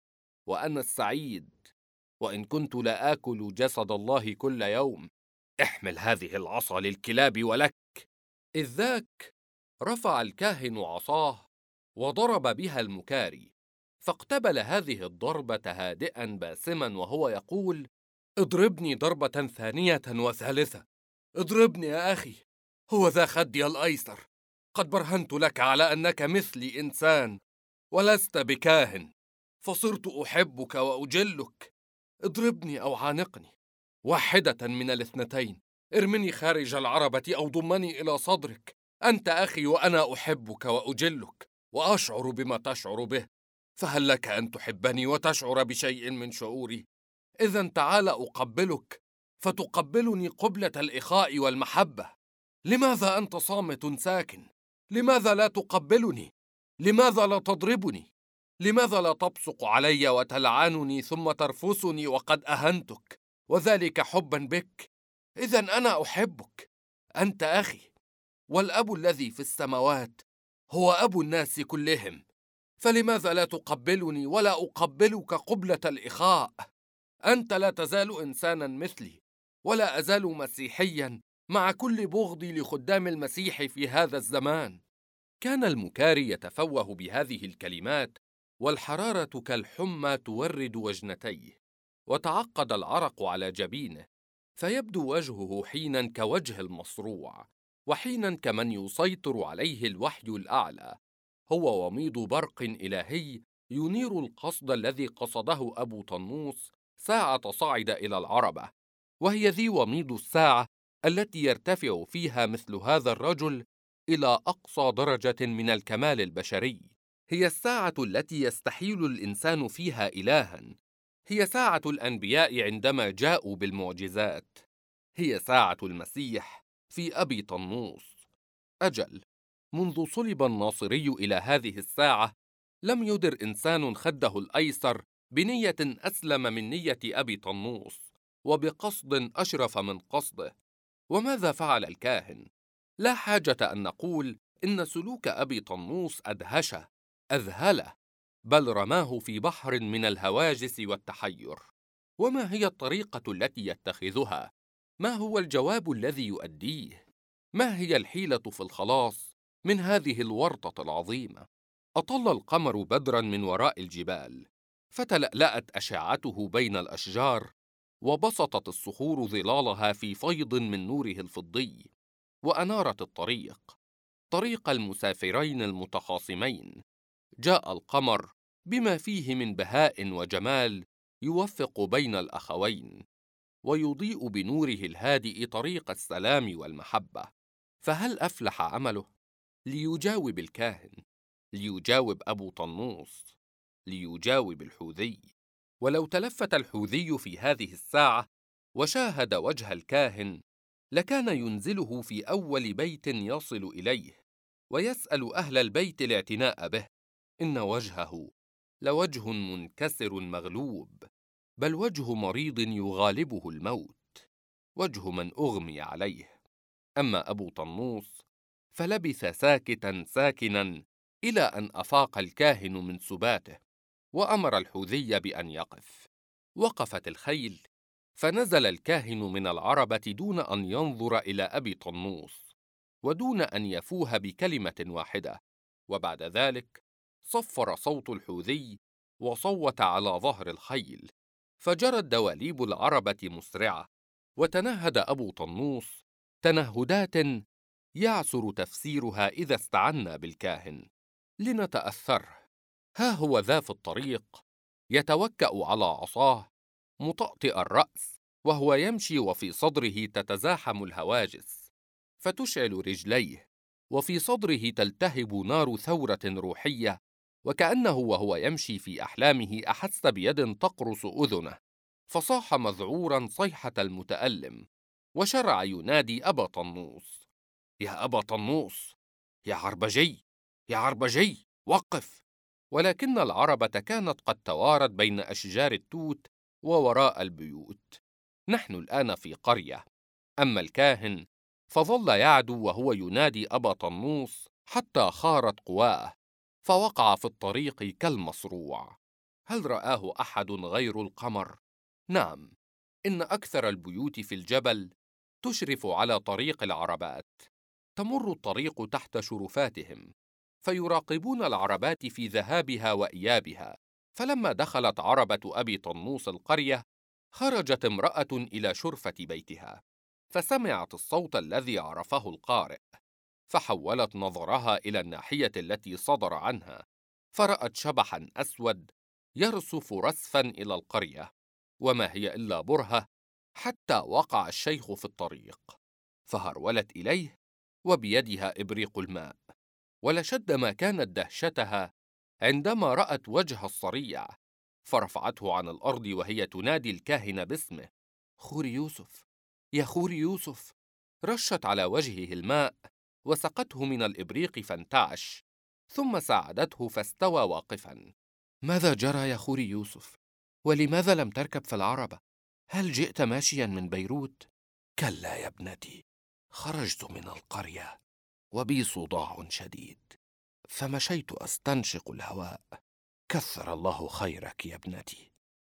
وأنا السعيد، وإن كنت لا آكل جسد الله كل يوم. احمل هذه العصا للكلاب ولك. إذ ذاك رفع الكاهن عصاه وضرب بها المكاري، فاقتبل هذه الضربة هادئا باسما وهو يقول: اضربني ضربة ثانية وثالثة، اضربني يا أخي، هو ذا خدي الأيسر، قد برهنت لك على أنك مثلي إنسان ولست بكاهن، فصرت أحبك وأجلك. اضربني أو عانقني، واحدة من الاثنتين، ارمني خارج العربة أو ضمني إلى صدرك. أنت أخي وأنا أحبك وأجلك وأشعر بما تشعر به، فهل لك أن تحبني وتشعر بشيء من شعوري؟ إذن تعال أقبلك فتقبلني قبلة الإخاء والمحبة. لماذا أنت صامت ساكن؟ لماذا لا تقبلني؟ لماذا لا تضربني؟ لماذا لا تبصق علي وتلعنني ثم ترفسني وقد أهنتك، وذلك حبا بك؟ إذن أنا أحبك، أنت أخي، والأب الذي في السماوات هو أبو الناس كلهم، فلماذا لا تقبلني ولا أقبلك قبلة الإخاء؟ أنت لا تزال إنسانا مثلي، ولا أزال مسيحيا مع كل بغضي لخدام المسيح في هذا الزمان. كان المكاري يتفوه بهذه الكلمات، والحرارة كالحمى تورد وجنتيه، وتعقد العرق على جبينه، فيبدو وجهه حينا كوجه المصروع، وحينا كمن يسيطر عليه الوحي الأعلى. هو وميض برق إلهي ينير القصد الذي قصده أبو طنوس ساعة صعد إلى العربة، وهي ذي وميض الساعة التي يرتفع فيها مثل هذا الرجل إلى أقصى درجة من الكمال البشري. هي الساعة التي يستحيل الإنسان فيها إلها. هي ساعة الأنبياء عندما جاءوا بالمعجزات. هي ساعة المسيح في أبي طنوس. أجل، منذ صلب الناصري إلى هذه الساعة لم يدر إنسان خده الأيسر بنية أسلم من نية أبي طنوس، وبقصد أشرف من قصده. وماذا فعل الكاهن؟ لا حاجة أن نقول إن سلوك أبي طنوس أدهشه، أذهله، بل رماه في بحر من الهواجس والتحير. وما هي الطريقة التي يتخذها؟ ما هو الجواب الذي يؤديه؟ ما هي الحيلة في الخلاص من هذه الورطة العظيمة؟ أطل القمر بدرا من وراء الجبال، فتلألأت أشعته بين الأشجار، وبسطت الصخور ظلالها في فيض من نوره الفضي، وأنارت الطريق، طريق المسافرين المتخاصمين. جاء القمر بما فيه من بهاء وجمال يوفق بين الأخوين، ويضيء بنوره الهادئ طريق السلام والمحبة. فهل أفلح عمله؟ ليجاوب الكاهن، ليجاوب أبو طنوس، ليجاوب الحوذي. ولو تلفت الحوذي في هذه الساعة وشاهد وجه الكاهن، لكان ينزله في أول بيت يصل إليه، ويسأل أهل البيت الاعتناء به. إن وجهه لوجه منكسر مغلوب، بل وجه مريض يغالبه الموت، وجه من أغمي عليه. أما أبو طنوس فلبث ساكتا ساكنا إلى أن أفاق الكاهن من سباته، وأمر الحوذي بأن يقف. وقفت الخيل، فنزل الكاهن من العربة دون أن ينظر إلى أبي طنوس، ودون أن يفوه بكلمة واحدة. وبعد ذلك صفر صوت الحوذي وصوت على ظهر الخيل، فجرت دواليب العربة مسرعة، وتنهد أبو طنوس تنهدات يعسر تفسيرها إذا استعنا بالكاهن. لنتأثره. ها هو ذا في الطريق يتوكأ على عصاه مطأطئ الرأس، وهو يمشي وفي صدره تتزاحم الهواجس، فتشعل رجليه، وفي صدره تلتهب نار ثورة روحية، وكأنه وهو يمشي في أحلامه أحس بيد تقرص أذنه، فصاح مذعورا صيحة المتألم، وشرع ينادي أبا طنوس: يا أبا طنوس، يا عربجي، يا عربجي، وقف! ولكن العربة كانت قد توارت بين أشجار التوت ووراء البيوت. نحن الآن في قرية. أما الكاهن فظل يعدو وهو ينادي أبا طنوس حتى خارت قواه، فوقع في الطريق كالمصروع. هل رآه أحد غير القمر؟ نعم، إن أكثر البيوت في الجبل تشرف على طريق العربات. تمر الطريق تحت شرفاتهم، فيراقبون العربات في ذهابها وإيابها. فلما دخلت عربة أبي طنوس القرية، خرجت امرأة إلى شرفة بيتها، فسمعت الصوت الذي عرفه القارئ، فحولت نظرها إلى الناحية التي صدر عنها، فرأت شبحاً أسود يرصف رسفاً إلى القرية، وما هي إلا برهة، حتى وقع الشيخ في الطريق، فهرولت إليه وبيدها إبريق الماء. ولشد ما كانت دهشتها عندما رأت وجه الصريع، فرفعته عن الأرض وهي تنادي الكاهن باسمه: خوري يوسف، يا خوري يوسف. رشت على وجهه الماء وسقته من الإبريق فانتعش، ثم ساعدته فاستوى واقفا. ماذا جرى يا خوري يوسف؟ ولماذا لم تركب في العربة؟ هل جئت ماشيا من بيروت؟ كلا يا ابنتي، خرجت من القرية وبي صداع شديد، فمشيت أستنشق الهواء. كثر الله خيرك يا ابنتي.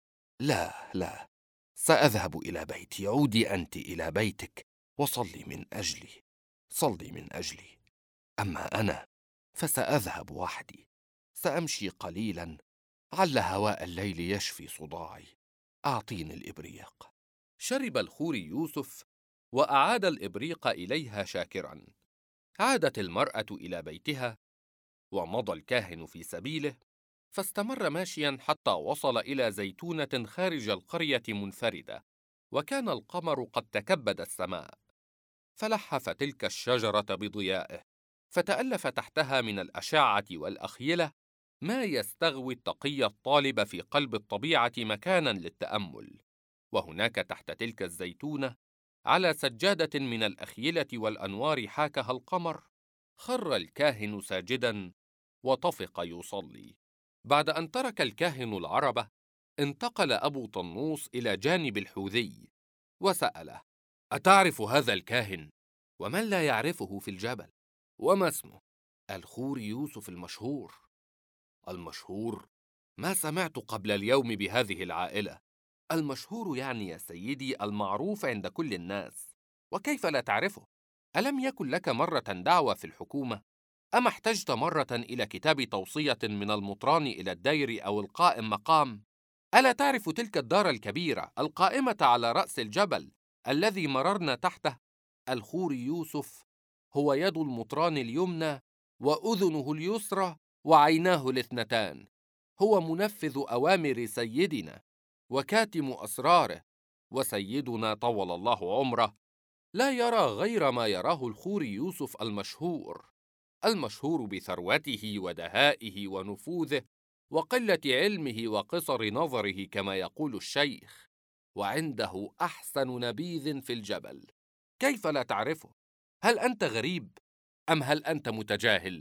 لا لا، سأذهب إلى بيتي. عودي أنت إلى بيتك وصلي من أجلي، صلي من أجلي. أما أنا فسأذهب وحدي، سأمشي قليلا، عل هواء الليل يشفي صداعي. أعطيني الإبريق. شرب الخوري يوسف وأعاد الإبريق إليها شاكرا. عادت المرأة إلى بيتها، ومضى الكاهن في سبيله، فاستمر ماشيا حتى وصل إلى زيتونة خارج القرية منفردة، وكان القمر قد تكبد السماء، فلحف تلك الشجرة بضيائه، فتألف تحتها من الأشعة والأخيلة ما يستغوي التقي الطالب في قلب الطبيعة مكانا للتأمل. وهناك تحت تلك الزيتونة، على سجادة من الأخيلة والأنوار حاكها القمر، خر الكاهن ساجدا وطفق يصلي. بعد أن ترك الكاهن العربة، انتقل أبو طنوس إلى جانب الحوذي وسأله: أتعرف هذا الكاهن؟ ومن لا يعرفه في الجبل؟ وما اسمه؟ الخوري يوسف المشهور. المشهور؟ ما سمعت قبل اليوم بهذه العائلة. المشهور يعني يا سيدي المعروف عند كل الناس. وكيف لا تعرفه؟ ألم يكن لك مرة دعوة في الحكومة؟ أما احتجت مرة إلى كتاب توصية من المطران إلى الدير أو القائم مقام؟ ألا تعرف تلك الدار الكبيرة القائمة على رأس الجبل الذي مررنا تحته؟ الخوري يوسف هو يد المطران اليمنى وأذنه اليسرى وعيناه الاثنتان. هو منفذ أوامر سيدنا وكاتم أسراره، وسيدنا طول الله عمره لا يرى غير ما يراه الخوري يوسف المشهور، المشهور بثروته ودهائه ونفوذه وقلة علمه وقصر نظره كما يقول الشيخ، وعنده أحسن نبيذ في الجبل. كيف لا تعرفه؟ هل أنت غريب؟ أم هل أنت متجاهل؟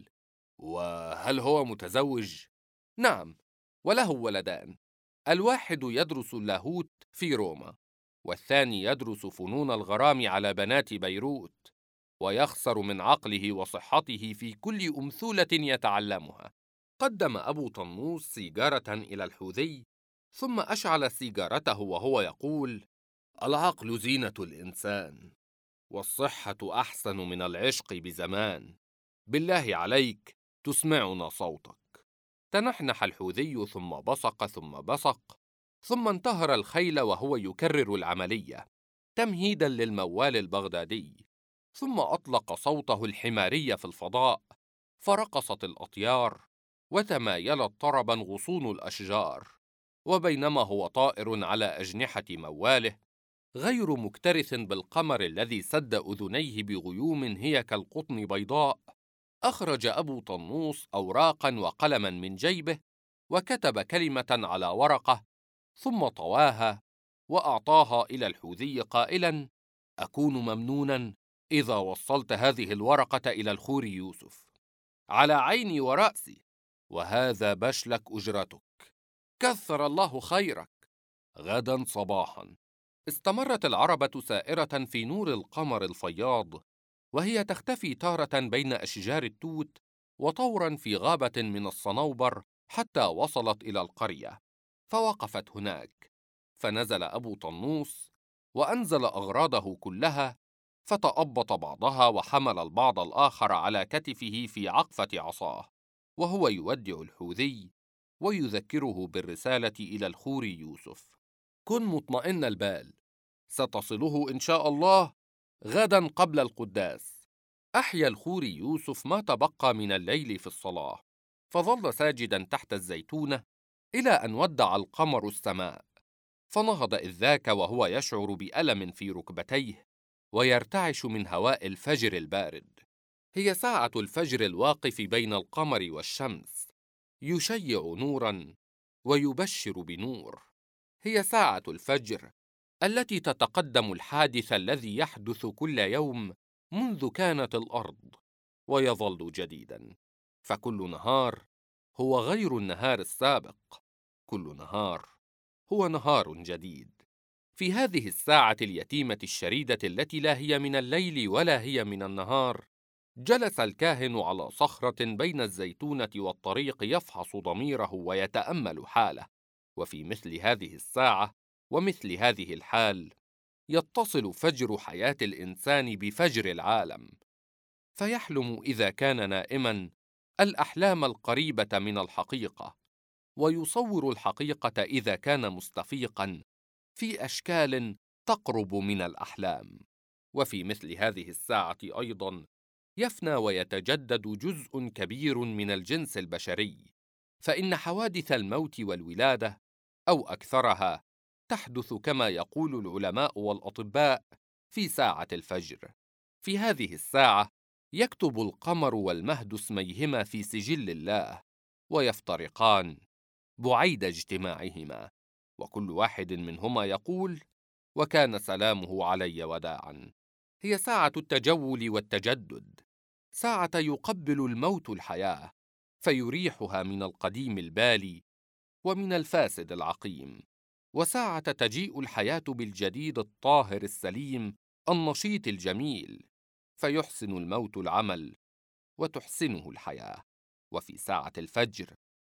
وهل هو متزوج؟ نعم، وله ولدان، الواحد يدرس اللاهوت في روما، والثاني يدرس فنون الغرام على بنات بيروت، ويخسر من عقله وصحته في كل أمثولة يتعلمها. قدم أبو طنوس سيجارة إلى الحوذي، ثم أشعل سيجارته وهو يقول: العقل زينة الإنسان، والصحة أحسن من العشق بزمان. بالله عليك تسمعنا صوتك. تنحنح الحوذي ثم بصق ثم بصق، ثم انتهر الخيل وهو يكرر العملية تمهيدا للموال البغدادي، ثم أطلق صوته الحماري في الفضاء، فرقصت الأطيار وتمايلت طربا غصون الأشجار. وبينما هو طائر على أجنحة مواله غير مكترث بالقمر الذي سد أذنيه بغيوم هي كالقطن بيضاء، أخرج أبو طنوس أوراقا وقلما من جيبه، وكتب كلمة على ورقة، ثم طواها وأعطاها إلى الحوذي قائلا: أكون ممنونا إذا وصلت هذه الورقة إلى الخوري يوسف. على عيني ورأسي، وهذا بشلك أجرتك. كثر الله خيرك. غدا صباحا استمرت العربة سائرة في نور القمر الفياض، وهي تختفي تارة بين أشجار التوت وطورا في غابة من الصنوبر، حتى وصلت إلى القرية فوقفت هناك. فنزل أبو طنوس وأنزل أغراضه كلها، فتأبط بعضها وحمل البعض الآخر على كتفه في عقفة عصاه، وهو يودع الحوذي ويذكره بالرسالة إلى الخوري يوسف: كن مطمئن البال، ستصله إن شاء الله غدا قبل القداس. أحيا الخوري يوسف ما تبقى من الليل في الصلاة، فظل ساجدا تحت الزيتونة إلى أن ودع القمر السماء، فنهض إذ ذاك وهو يشعر بألم في ركبتيه ويرتعش من هواء الفجر البارد. هي ساعة الفجر الواقف بين القمر والشمس، يشيع نورا ويبشر بنور. هي ساعة الفجر التي تتقدم الحادث الذي يحدث كل يوم منذ كانت الأرض، ويظل جديدا، فكل نهار هو غير النهار السابق، كل نهار هو نهار جديد. في هذه الساعة اليتيمة الشريدة التي لا هي من الليل ولا هي من النهار، جلس الكاهن على صخرة بين الزيتونة والطريق يفحص ضميره ويتأمل حاله. وفي مثل هذه الساعة ومثل هذه الحال يتصل فجر حياة الإنسان بفجر العالم، فيحلم إذا كان نائما الأحلام القريبة من الحقيقة، ويصور الحقيقة إذا كان مستفيقا في أشكال تقرب من الأحلام. وفي مثل هذه الساعة أيضا يفنى ويتجدد جزء كبير من الجنس البشري، فإن حوادث الموت والولادة أو أكثرها تحدث كما يقول العلماء والأطباء في ساعة الفجر. في هذه الساعة يكتب القمر والمهد اسميهما في سجل الله، ويفترقان بعيد اجتماعهما، وكل واحد منهما يقول: وكان سلامه علي وداعا. هي ساعة التجول والتجدد، ساعة يقبل الموت الحياة فيريحها من القديم البالي ومن الفاسد العقيم، وساعة تجيء الحياة بالجديد الطاهر السليم النشيط الجميل، فيحسن الموت العمل وتحسنه الحياة. وفي ساعة الفجر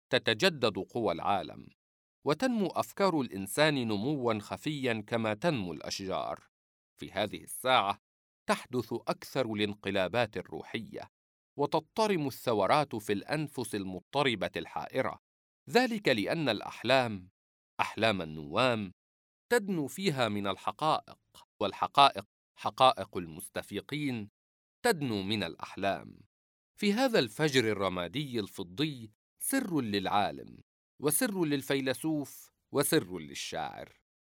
تتجدد قوى العالم، وتنمو أفكار الإنسان نمواً خفياً كما تنمو الأشجار. في هذه الساعة تحدث أكثر الانقلابات الروحية، وتضطرم الثورات في الأنفس المضطربة الحائرة، ذلك لأن الأحلام، أحلام النوام، تدنو فيها من الحقائق، والحقائق، حقائق المستفيقين، تدنو من الأحلام. في هذا الفجر الرمادي الفضي سر للعالم، وسر للفيلسوف، وسر للشاعر.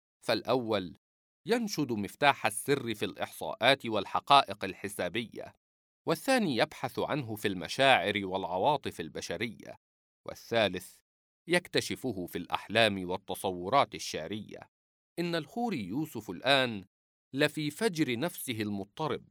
فالأول ينشد مفتاح السر في الإحصاءات والحقائق الحسابية، والثاني يبحث عنه في المشاعر والعواطف البشرية، والثالث يكتشفه في الأحلام والتصورات الشعرية. إن الخوري يوسف الآن لفي فجر نفسه المضطرب،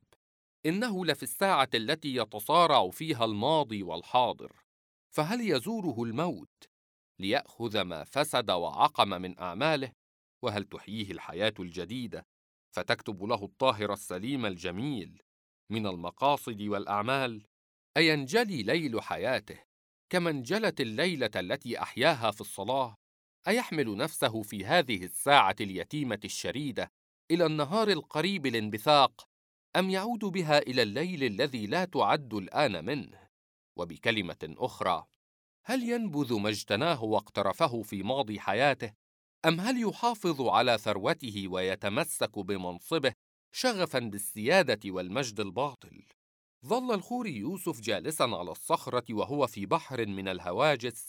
إنه لفي الساعة التي يتصارع فيها الماضي والحاضر، فهل يزوره الموت ليأخذ ما فسد وعقم من أعماله؟ وهل تحييه الحياة الجديدة فتكتب له الطاهر السليم الجميل من المقاصد والأعمال؟ أينجلي ليل حياته كما انجلت الليلة التي أحياها في الصلاة؟ أيحمل نفسه في هذه الساعة اليتيمة الشريدة إلى النهار القريب الانبثاق، أم يعود بها إلى الليل الذي لا تعد الآن منه؟ وبكلمة أخرى، هل ينبذ ما اجتناه واقترفه في ماضي حياته، أم هل يحافظ على ثروته ويتمسك بمنصبه شغفاً بالسيادة والمجد الباطل؟ ظل الخوري يوسف جالساً على الصخرة وهو في بحر من الهواجس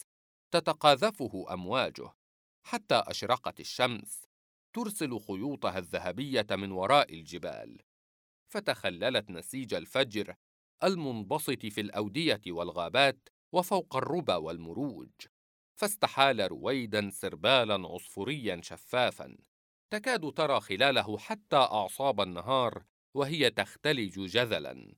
تتقاذفه أمواجه، حتى أشرقت الشمس ترسل خيوطها الذهبية من وراء الجبال، فتخللت نسيج الفجر المنبسط في الأودية والغابات وفوق الربى والمروج، فاستحال رويداً سربالاً عصفورياً شفافاً، تكاد ترى خلاله حتى أعصاب النهار وهي تختلج جذلاً.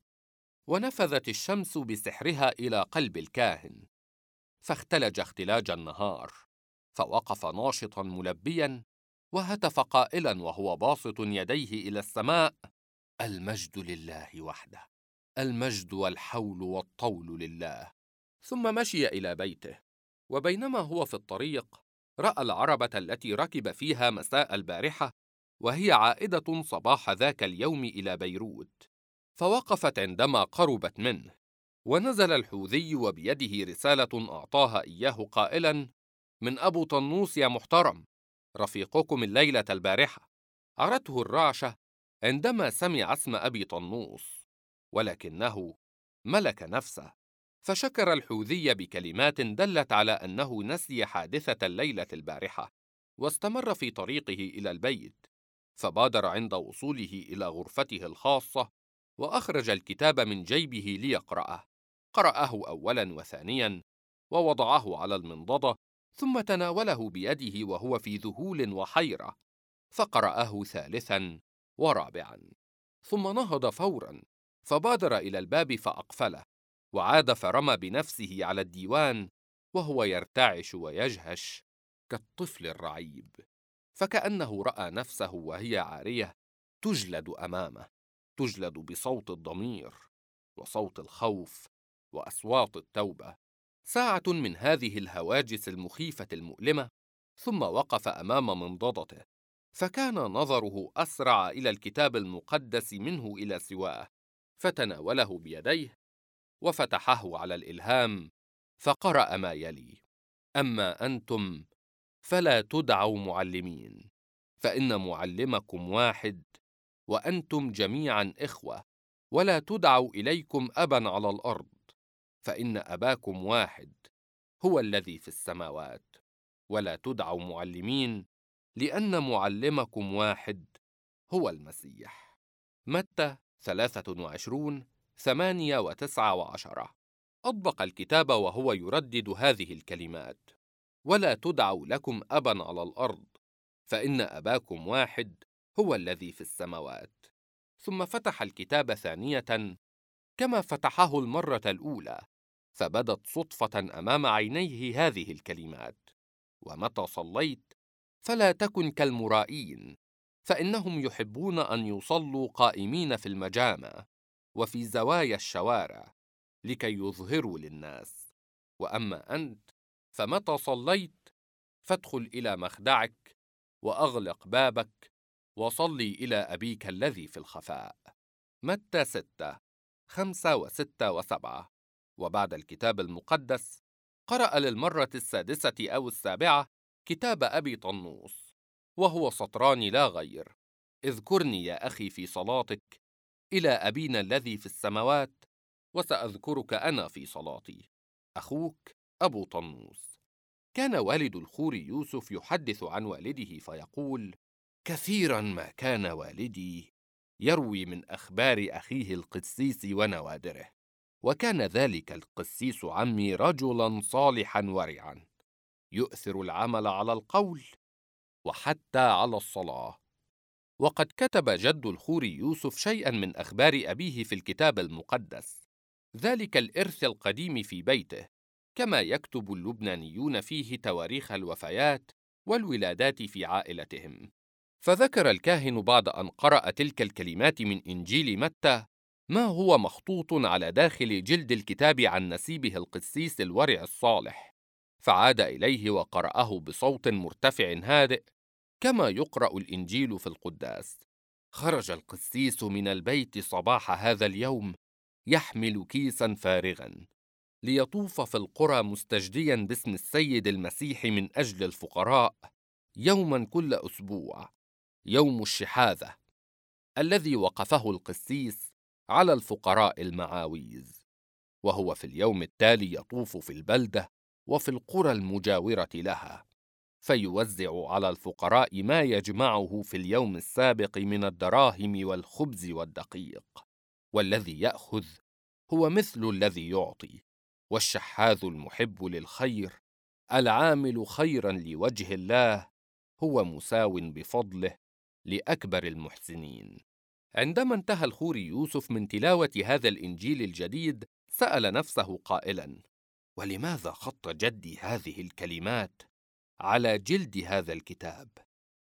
ونفذت الشمس بسحرها إلى قلب الكاهن، فاختلج اختلاج النهار، فوقف ناشطاً ملبياً: وهتف قائلا وهو باسط يديه إلى السماء: المجد لله وحده، المجد والحول والطول لله. ثم مشي إلى بيته، وبينما هو في الطريق رأى العربة التي ركب فيها مساء البارحة وهي عائدة صباح ذاك اليوم إلى بيروت، فوقفت عندما قربت منه، ونزل الحوذي وبيده رسالة أعطاها إياه قائلا: من أبو طنوس يا محترم، رفيقكم الليلة البارحة. عرته الرعشة عندما سمع اسم أبي طنوس، ولكنه ملك نفسه، فشكر الحوذي بكلمات دلت على أنه نسي حادثة الليلة البارحة، واستمر في طريقه إلى البيت. فبادر عند وصوله إلى غرفته الخاصة، وأخرج الكتاب من جيبه ليقرأه. قرأه أولا وثانيا، ووضعه على المنضدة، ثم تناوله بيده وهو في ذهول وحيرة، فقرأه ثالثا ورابعا، ثم نهض فورا، فبادر إلى الباب فأقفله، وعاد فرمى بنفسه على الديوان وهو يرتعش ويجهش كالطفل الرعيب، فكأنه رأى نفسه وهي عارية تجلد أمامه، تجلد بصوت الضمير وصوت الخوف وأصوات التوبة. ساعة من هذه الهواجس المخيفة المؤلمة، ثم وقف أمام منضدته، فكان نظره أسرع إلى الكتاب المقدس منه إلى سواه، فتناوله بيديه وفتحه على الإلهام، فقرأ ما يلي: أما أنتم فلا تدعوا معلمين، فإن معلمكم واحد، وأنتم جميعا إخوة، ولا تدعوا إليكم أبا على الأرض، فإن أباكم واحد، هو الذي في السماوات. ولا تدعوا معلمين، لأن معلمكم واحد، هو المسيح. متى 23 8 و9 و10. أطبق الكتاب وهو يردد هذه الكلمات: ولا تدعوا لكم أبا على الأرض، فإن أباكم واحد، هو الذي في السماوات. ثم فتح الكتاب ثانية كما فتحه المرة الأولى، فبدت صدفة أمام عينيه هذه الكلمات: ومتى صليت فلا تكن كالمرائين، فإنهم يحبون أن يصلوا قائمين في المجامع وفي زوايا الشوارع لكي يظهروا للناس. وأما أنت فمتى صليت فادخل إلى مخدعك وأغلق بابك وصلي إلى أبيك الذي في الخفاء. متى 6 5 و6 و7. وبعد الكتاب المقدس قرأ للمرة السادسة أو السابعة كتاب أبي طنوس، وهو سطران لا غير: اذكرني يا أخي في صلاتك إلى أبينا الذي في السماوات، وسأذكرك أنا في صلاتي. أخوك أبو طنوس. كان والد الخوري يوسف يحدث عن والده فيقول: كثيرا ما كان والدي يروي من أخبار أخيه القسيس ونوادره، وكان ذلك القسيس عمي رجلا صالحا ورعا، يؤثر العمل على القول وحتى على الصلاة. وقد كتب جد الخوري يوسف شيئا من أخبار أبيه في الكتاب المقدس، ذلك الإرث القديم في بيته، كما يكتب اللبنانيون فيه تواريخ الوفيات والولادات في عائلتهم. فذكر الكاهن بعد أن قرأ تلك الكلمات من إنجيل متى ما هو مخطوط على داخل جلد الكتاب عن نسيبه القسيس الورع الصالح، فعاد إليه وقرأه بصوت مرتفع هادئ كما يقرأ الإنجيل في القداس. خرج القسيس من البيت صباح هذا اليوم يحمل كيسا فارغا، ليطوف في القرى مستجديا باسم السيد المسيح من أجل الفقراء، يوما كل أسبوع، يوم الشحاذة، الذي وقفه القسيس على الفقراء المعاويز. وهو في اليوم التالي يطوف في البلدة وفي القرى المجاورة لها، فيوزع على الفقراء ما يجمعه في اليوم السابق من الدراهم والخبز والدقيق. والذي يأخذ هو مثل الذي يعطي، والشحاذ المحب للخير العامل خيرا لوجه الله هو مساو بفضله لأكبر المحسنين. عندما انتهى الخوري يوسف من تلاوة هذا الإنجيل الجديد، سأل نفسه قائلا: ولماذا خط جدي هذه الكلمات على جلد هذا الكتاب؟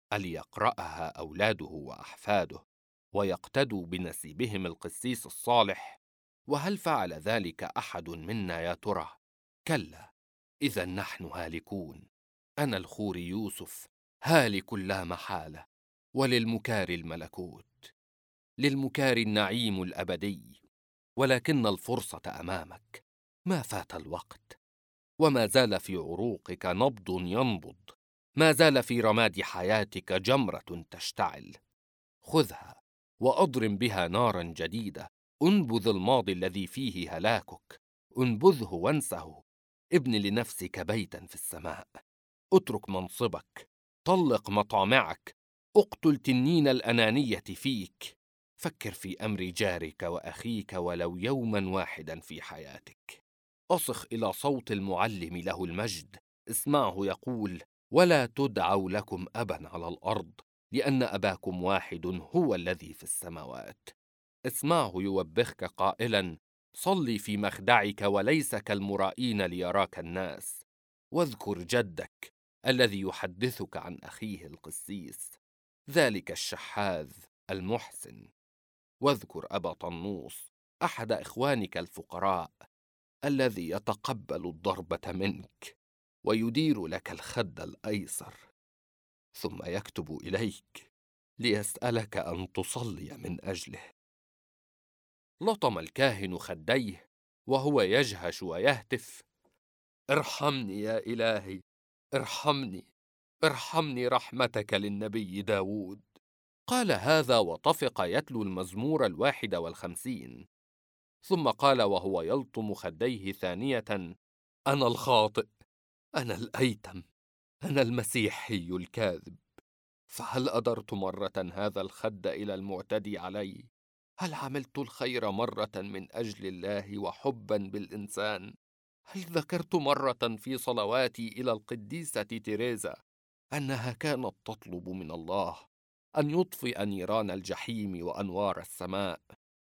أليقرأها أولاده وأحفاده ويقتدوا بنسيبهم القسيس الصالح؟ وهل فعل ذلك أحد منا يا ترى؟ كلا، إذا نحن هالكون. أنا الخوري يوسف هالك لا محالة، وللمكاري الملكوت، للمكاري النعيم الأبدي. ولكن الفرصة أمامك، ما فات الوقت، وما زال في عروقك نبض ينبض، ما زال في رماد حياتك جمرة تشتعل. خذها وأضرم بها نارا جديدة. انبذ الماضي الذي فيه هلاكك، انبذه وانسه. ابن لنفسك بيتا في السماء، اترك منصبك، طلق مطامعك، اقتل تنين الأنانية فيك. فكر في أمر جارك وأخيك ولو يوما واحدا في حياتك. أصخ إلى صوت المعلم له المجد، اسمعه يقول: ولا تدعوا لكم أبا على الأرض، لأن أباكم واحد هو الذي في السماوات. اسمعه يوبخك قائلا: صلي في مخدعك وليس كالمرائين ليراك الناس. واذكر جدك الذي يحدثك عن أخيه القسيس، ذلك الشحاذ المحسن. واذكر أبا طنوس أحد إخوانك الفقراء، الذي يتقبل الضربة منك ويدير لك الخد الأيسر، ثم يكتب إليك ليسألك أن تصلي من أجله. لطم الكاهن خديه وهو يجهش ويهتف: ارحمني يا إلهي، ارحمني، ارحمني رحمتك للنبي داود. قال هذا وطفق يتلو المزمور 51. ثم قال وهو يلطم خديه ثانية: أنا الخاطئ، أنا الأيتم، أنا المسيحي الكاذب. فهل أدرت مرة هذا الخد إلى المعتدي علي؟ هل عملت الخير مرة من أجل الله وحبا بالإنسان؟ هل ذكرت مرة في صلواتي إلى القديسة تيريزا أنها كانت تطلب من الله أن يطفئ نيران الجحيم وأنوار السماء،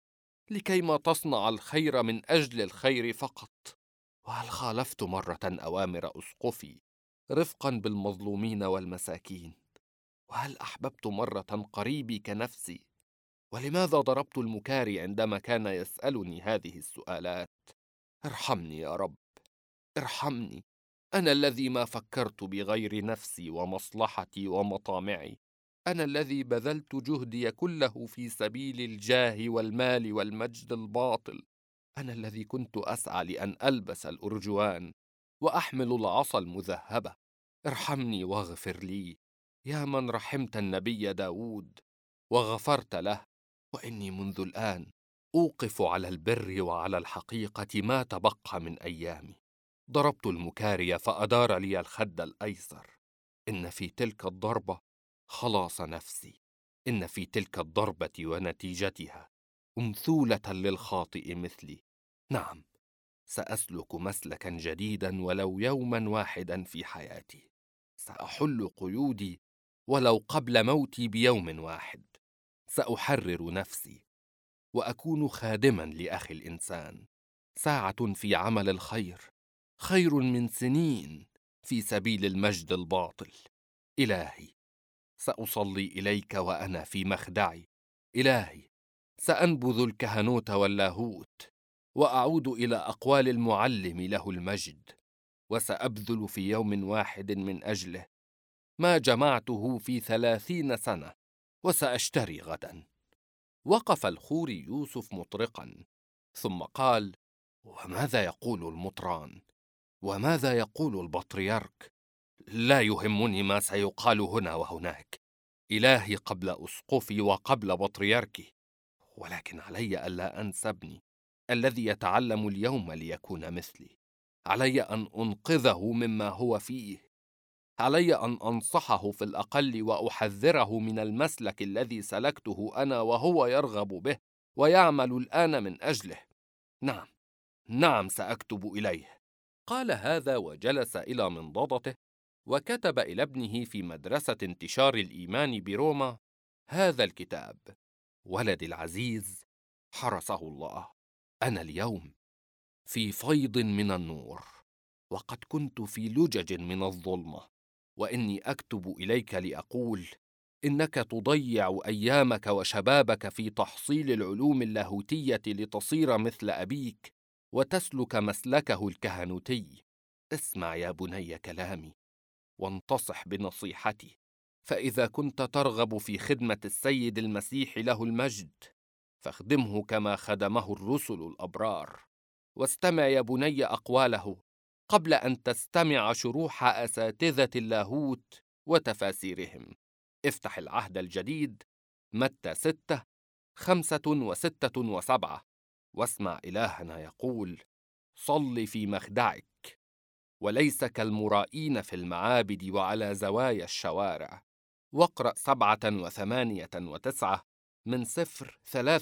لكيما تصنع الخير من أجل الخير فقط؟ وهل خالفت مرة أوامر أسقفي رفقا بالمظلومين والمساكين؟ وهل أحببت مرة قريبي كنفسي؟ ولماذا ضربت المكاري عندما كان يسألني هذه السؤالات؟ ارحمني يا رب، ارحمني. أنا الذي ما فكرت بغير نفسي ومصلحتي ومطامعي، أنا الذي بذلت جهدي كله في سبيل الجاه والمال والمجد الباطل، أنا الذي كنت أسعى لأن ألبس الأرجوان وأحمل العصا المذهبة. ارحمني واغفر لي يا من رحمت النبي داود وغفرت له. وإني منذ الآن أوقف على البر وعلى الحقيقة ما تبقى من أيامي. ضربت المكاري فأدار لي الخد الأيسر. إن في تلك الضربة خلاص نفسي، إن في تلك الضربة ونتيجتها أمثولة للخاطئ مثلي. نعم، سأسلك مسلكا جديدا ولو يوما واحدا في حياتي. سأحل قيودي ولو قبل موتي بيوم واحد. سأحرر نفسي وأكون خادما لأخي الإنسان. ساعة في عمل الخير خير من سنين في سبيل المجد الباطل. إلهي، سأصلي إليك وأنا في مخدعي. إلهي، سأنبذ الكهنوت واللاهوت وأعود إلى أقوال المعلم له المجد، وسأبذل في يوم واحد من أجله ما جمعته في 30 سنة، وسأشتري غدا. وقف الخوري يوسف مطرقا، ثم قال: وماذا يقول المطران؟ وماذا يقول البطريرك؟ لا يهمني ما سيقال هنا وهناك. إلهي قبل أسقفي وقبل بطريركي، ولكن علي ألا أنسى ابني الذي يتعلم اليوم ليكون مثلي. علي أن أنقذه مما هو فيه، علي أن أنصحه في الأقل وأحذره من المسلك الذي سلكته أنا وهو يرغب به ويعمل الآن من أجله. نعم، نعم، سأكتب إليه. قال هذا وجلس إلى منضدته، وكتب إلى ابنه في مدرسة انتشار الإيمان بروما هذا الكتاب: ولدي العزيز، حرسه الله، أنا اليوم في فيض من النور، وقد كنت في لجج من الظلمة، وإني أكتب إليك لأقول: إنك تضيع أيامك وشبابك في تحصيل العلوم اللاهوتية لتصير مثل أبيك وتسلك مسلكه الكهنوتي. اسمع يا بني كلامي وانتصح بنصيحتي، فإذا كنت ترغب في خدمة السيد المسيح له المجد فاخدمه كما خدمه الرسل الأبرار. واستمع يا بني أقواله قبل أن تستمع شروح أساتذة اللاهوت وتفاسيرهم. افتح العهد الجديد، متى 6 5 و6 و7، واسمع إلهنا يقول: صل في مخدعك، وليس كالمرائين في المعابد وعلى زوايا الشوارع. واقرأ 7 و8 و9 من سفر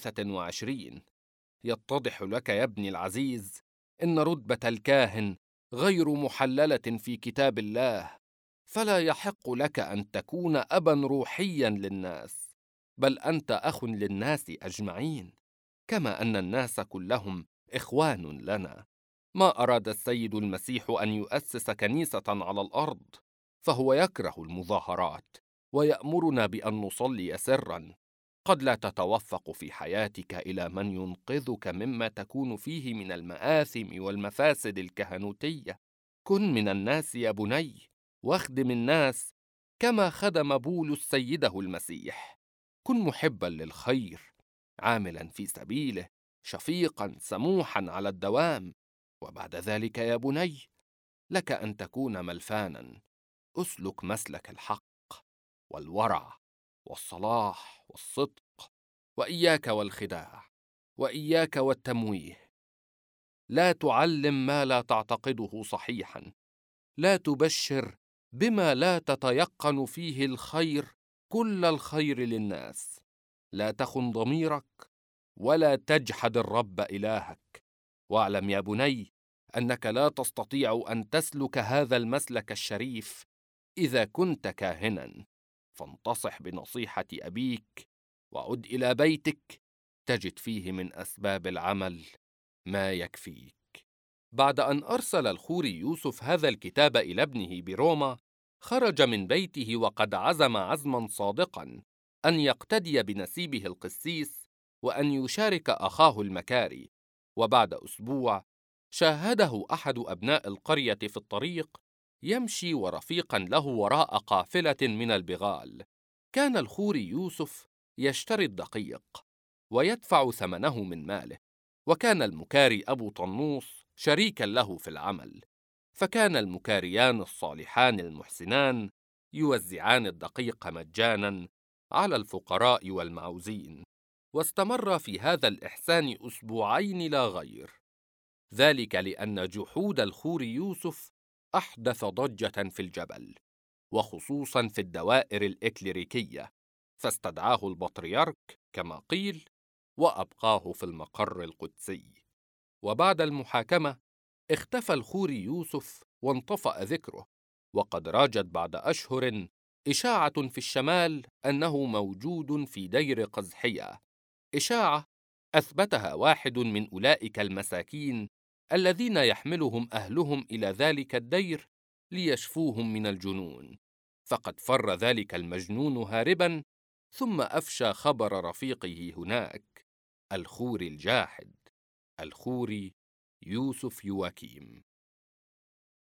23. يتضح لك يا ابني العزيز إن رتبة الكاهن غير محللة في كتاب الله، فلا يحق لك أن تكون أبا روحيا للناس، بل أنت أخ للناس أجمعين، كما أن الناس كلهم إخوان لنا. ما أراد السيد المسيح أن يؤسس كنيسة على الأرض، فهو يكره المظاهرات ويأمرنا بأن نصلي سرا. قد لا تتوفق في حياتك إلى من ينقذك مما تكون فيه من المآثم والمفاسد الكهنوتية. كن من الناس يا بني، واخدم الناس كما خدم بولس سيده المسيح. كن محبا للخير، عاملا في سبيله، شفيقا سموحا على الدوام. وبعد ذلك يا بني، لك أن تكون ملفانا. أسلك مسلك الحق والورع والصلاح والصدق، وإياك والخداع، وإياك والتمويه. لا تعلم ما لا تعتقده صحيحا، لا تبشر بما لا تتيقن فيه الخير، كل الخير للناس. لا تخن ضميرك، ولا تجحد الرب إلهك. واعلم يا بني أنك لا تستطيع أن تسلك هذا المسلك الشريف إذا كنت كاهنا. فانتصح بنصيحة أبيك وعد إلى بيتك، تجد فيه من أسباب العمل ما يكفيك. بعد أن أرسل الخوري يوسف هذا الكتاب إلى ابنه بروما، خرج من بيته وقد عزم عزما صادقا أن يقتدي بنسيبه القسيس وأن يشارك أخاه المكاري. وبعد أسبوع شاهده أحد أبناء القرية في الطريق يمشي ورفيقا له وراء قافلة من البغال. كان الخوري يوسف يشتري الدقيق ويدفع ثمنه من ماله، وكان المكاري أبو طنوس شريكا له في العمل. فكان المكاريان الصالحان المحسنان يوزعان الدقيق مجانا على الفقراء والمعوزين. واستمر في هذا الإحسان أسبوعين لا غير، ذلك لأن جحود الخوري يوسف أحدث ضجة في الجبل، وخصوصا في الدوائر الإكليريكية، فاستدعاه البطريرك كما قيل وأبقاه في المقر القدسي. وبعد المحاكمة اختفى الخوري يوسف وانطفأ ذكره، وقد راجت بعد أشهر إشاعة في الشمال أنه موجود في دير قزحية، إشاعة أثبتها واحد من أولئك المساكين الذين يحملهم أهلهم إلى ذلك الدير ليشفوهم من الجنون. فقد فر ذلك المجنون هاربا، ثم أفشى خبر رفيقه هناك، الخوري الجاحد، الخوري يوسف يواكيم.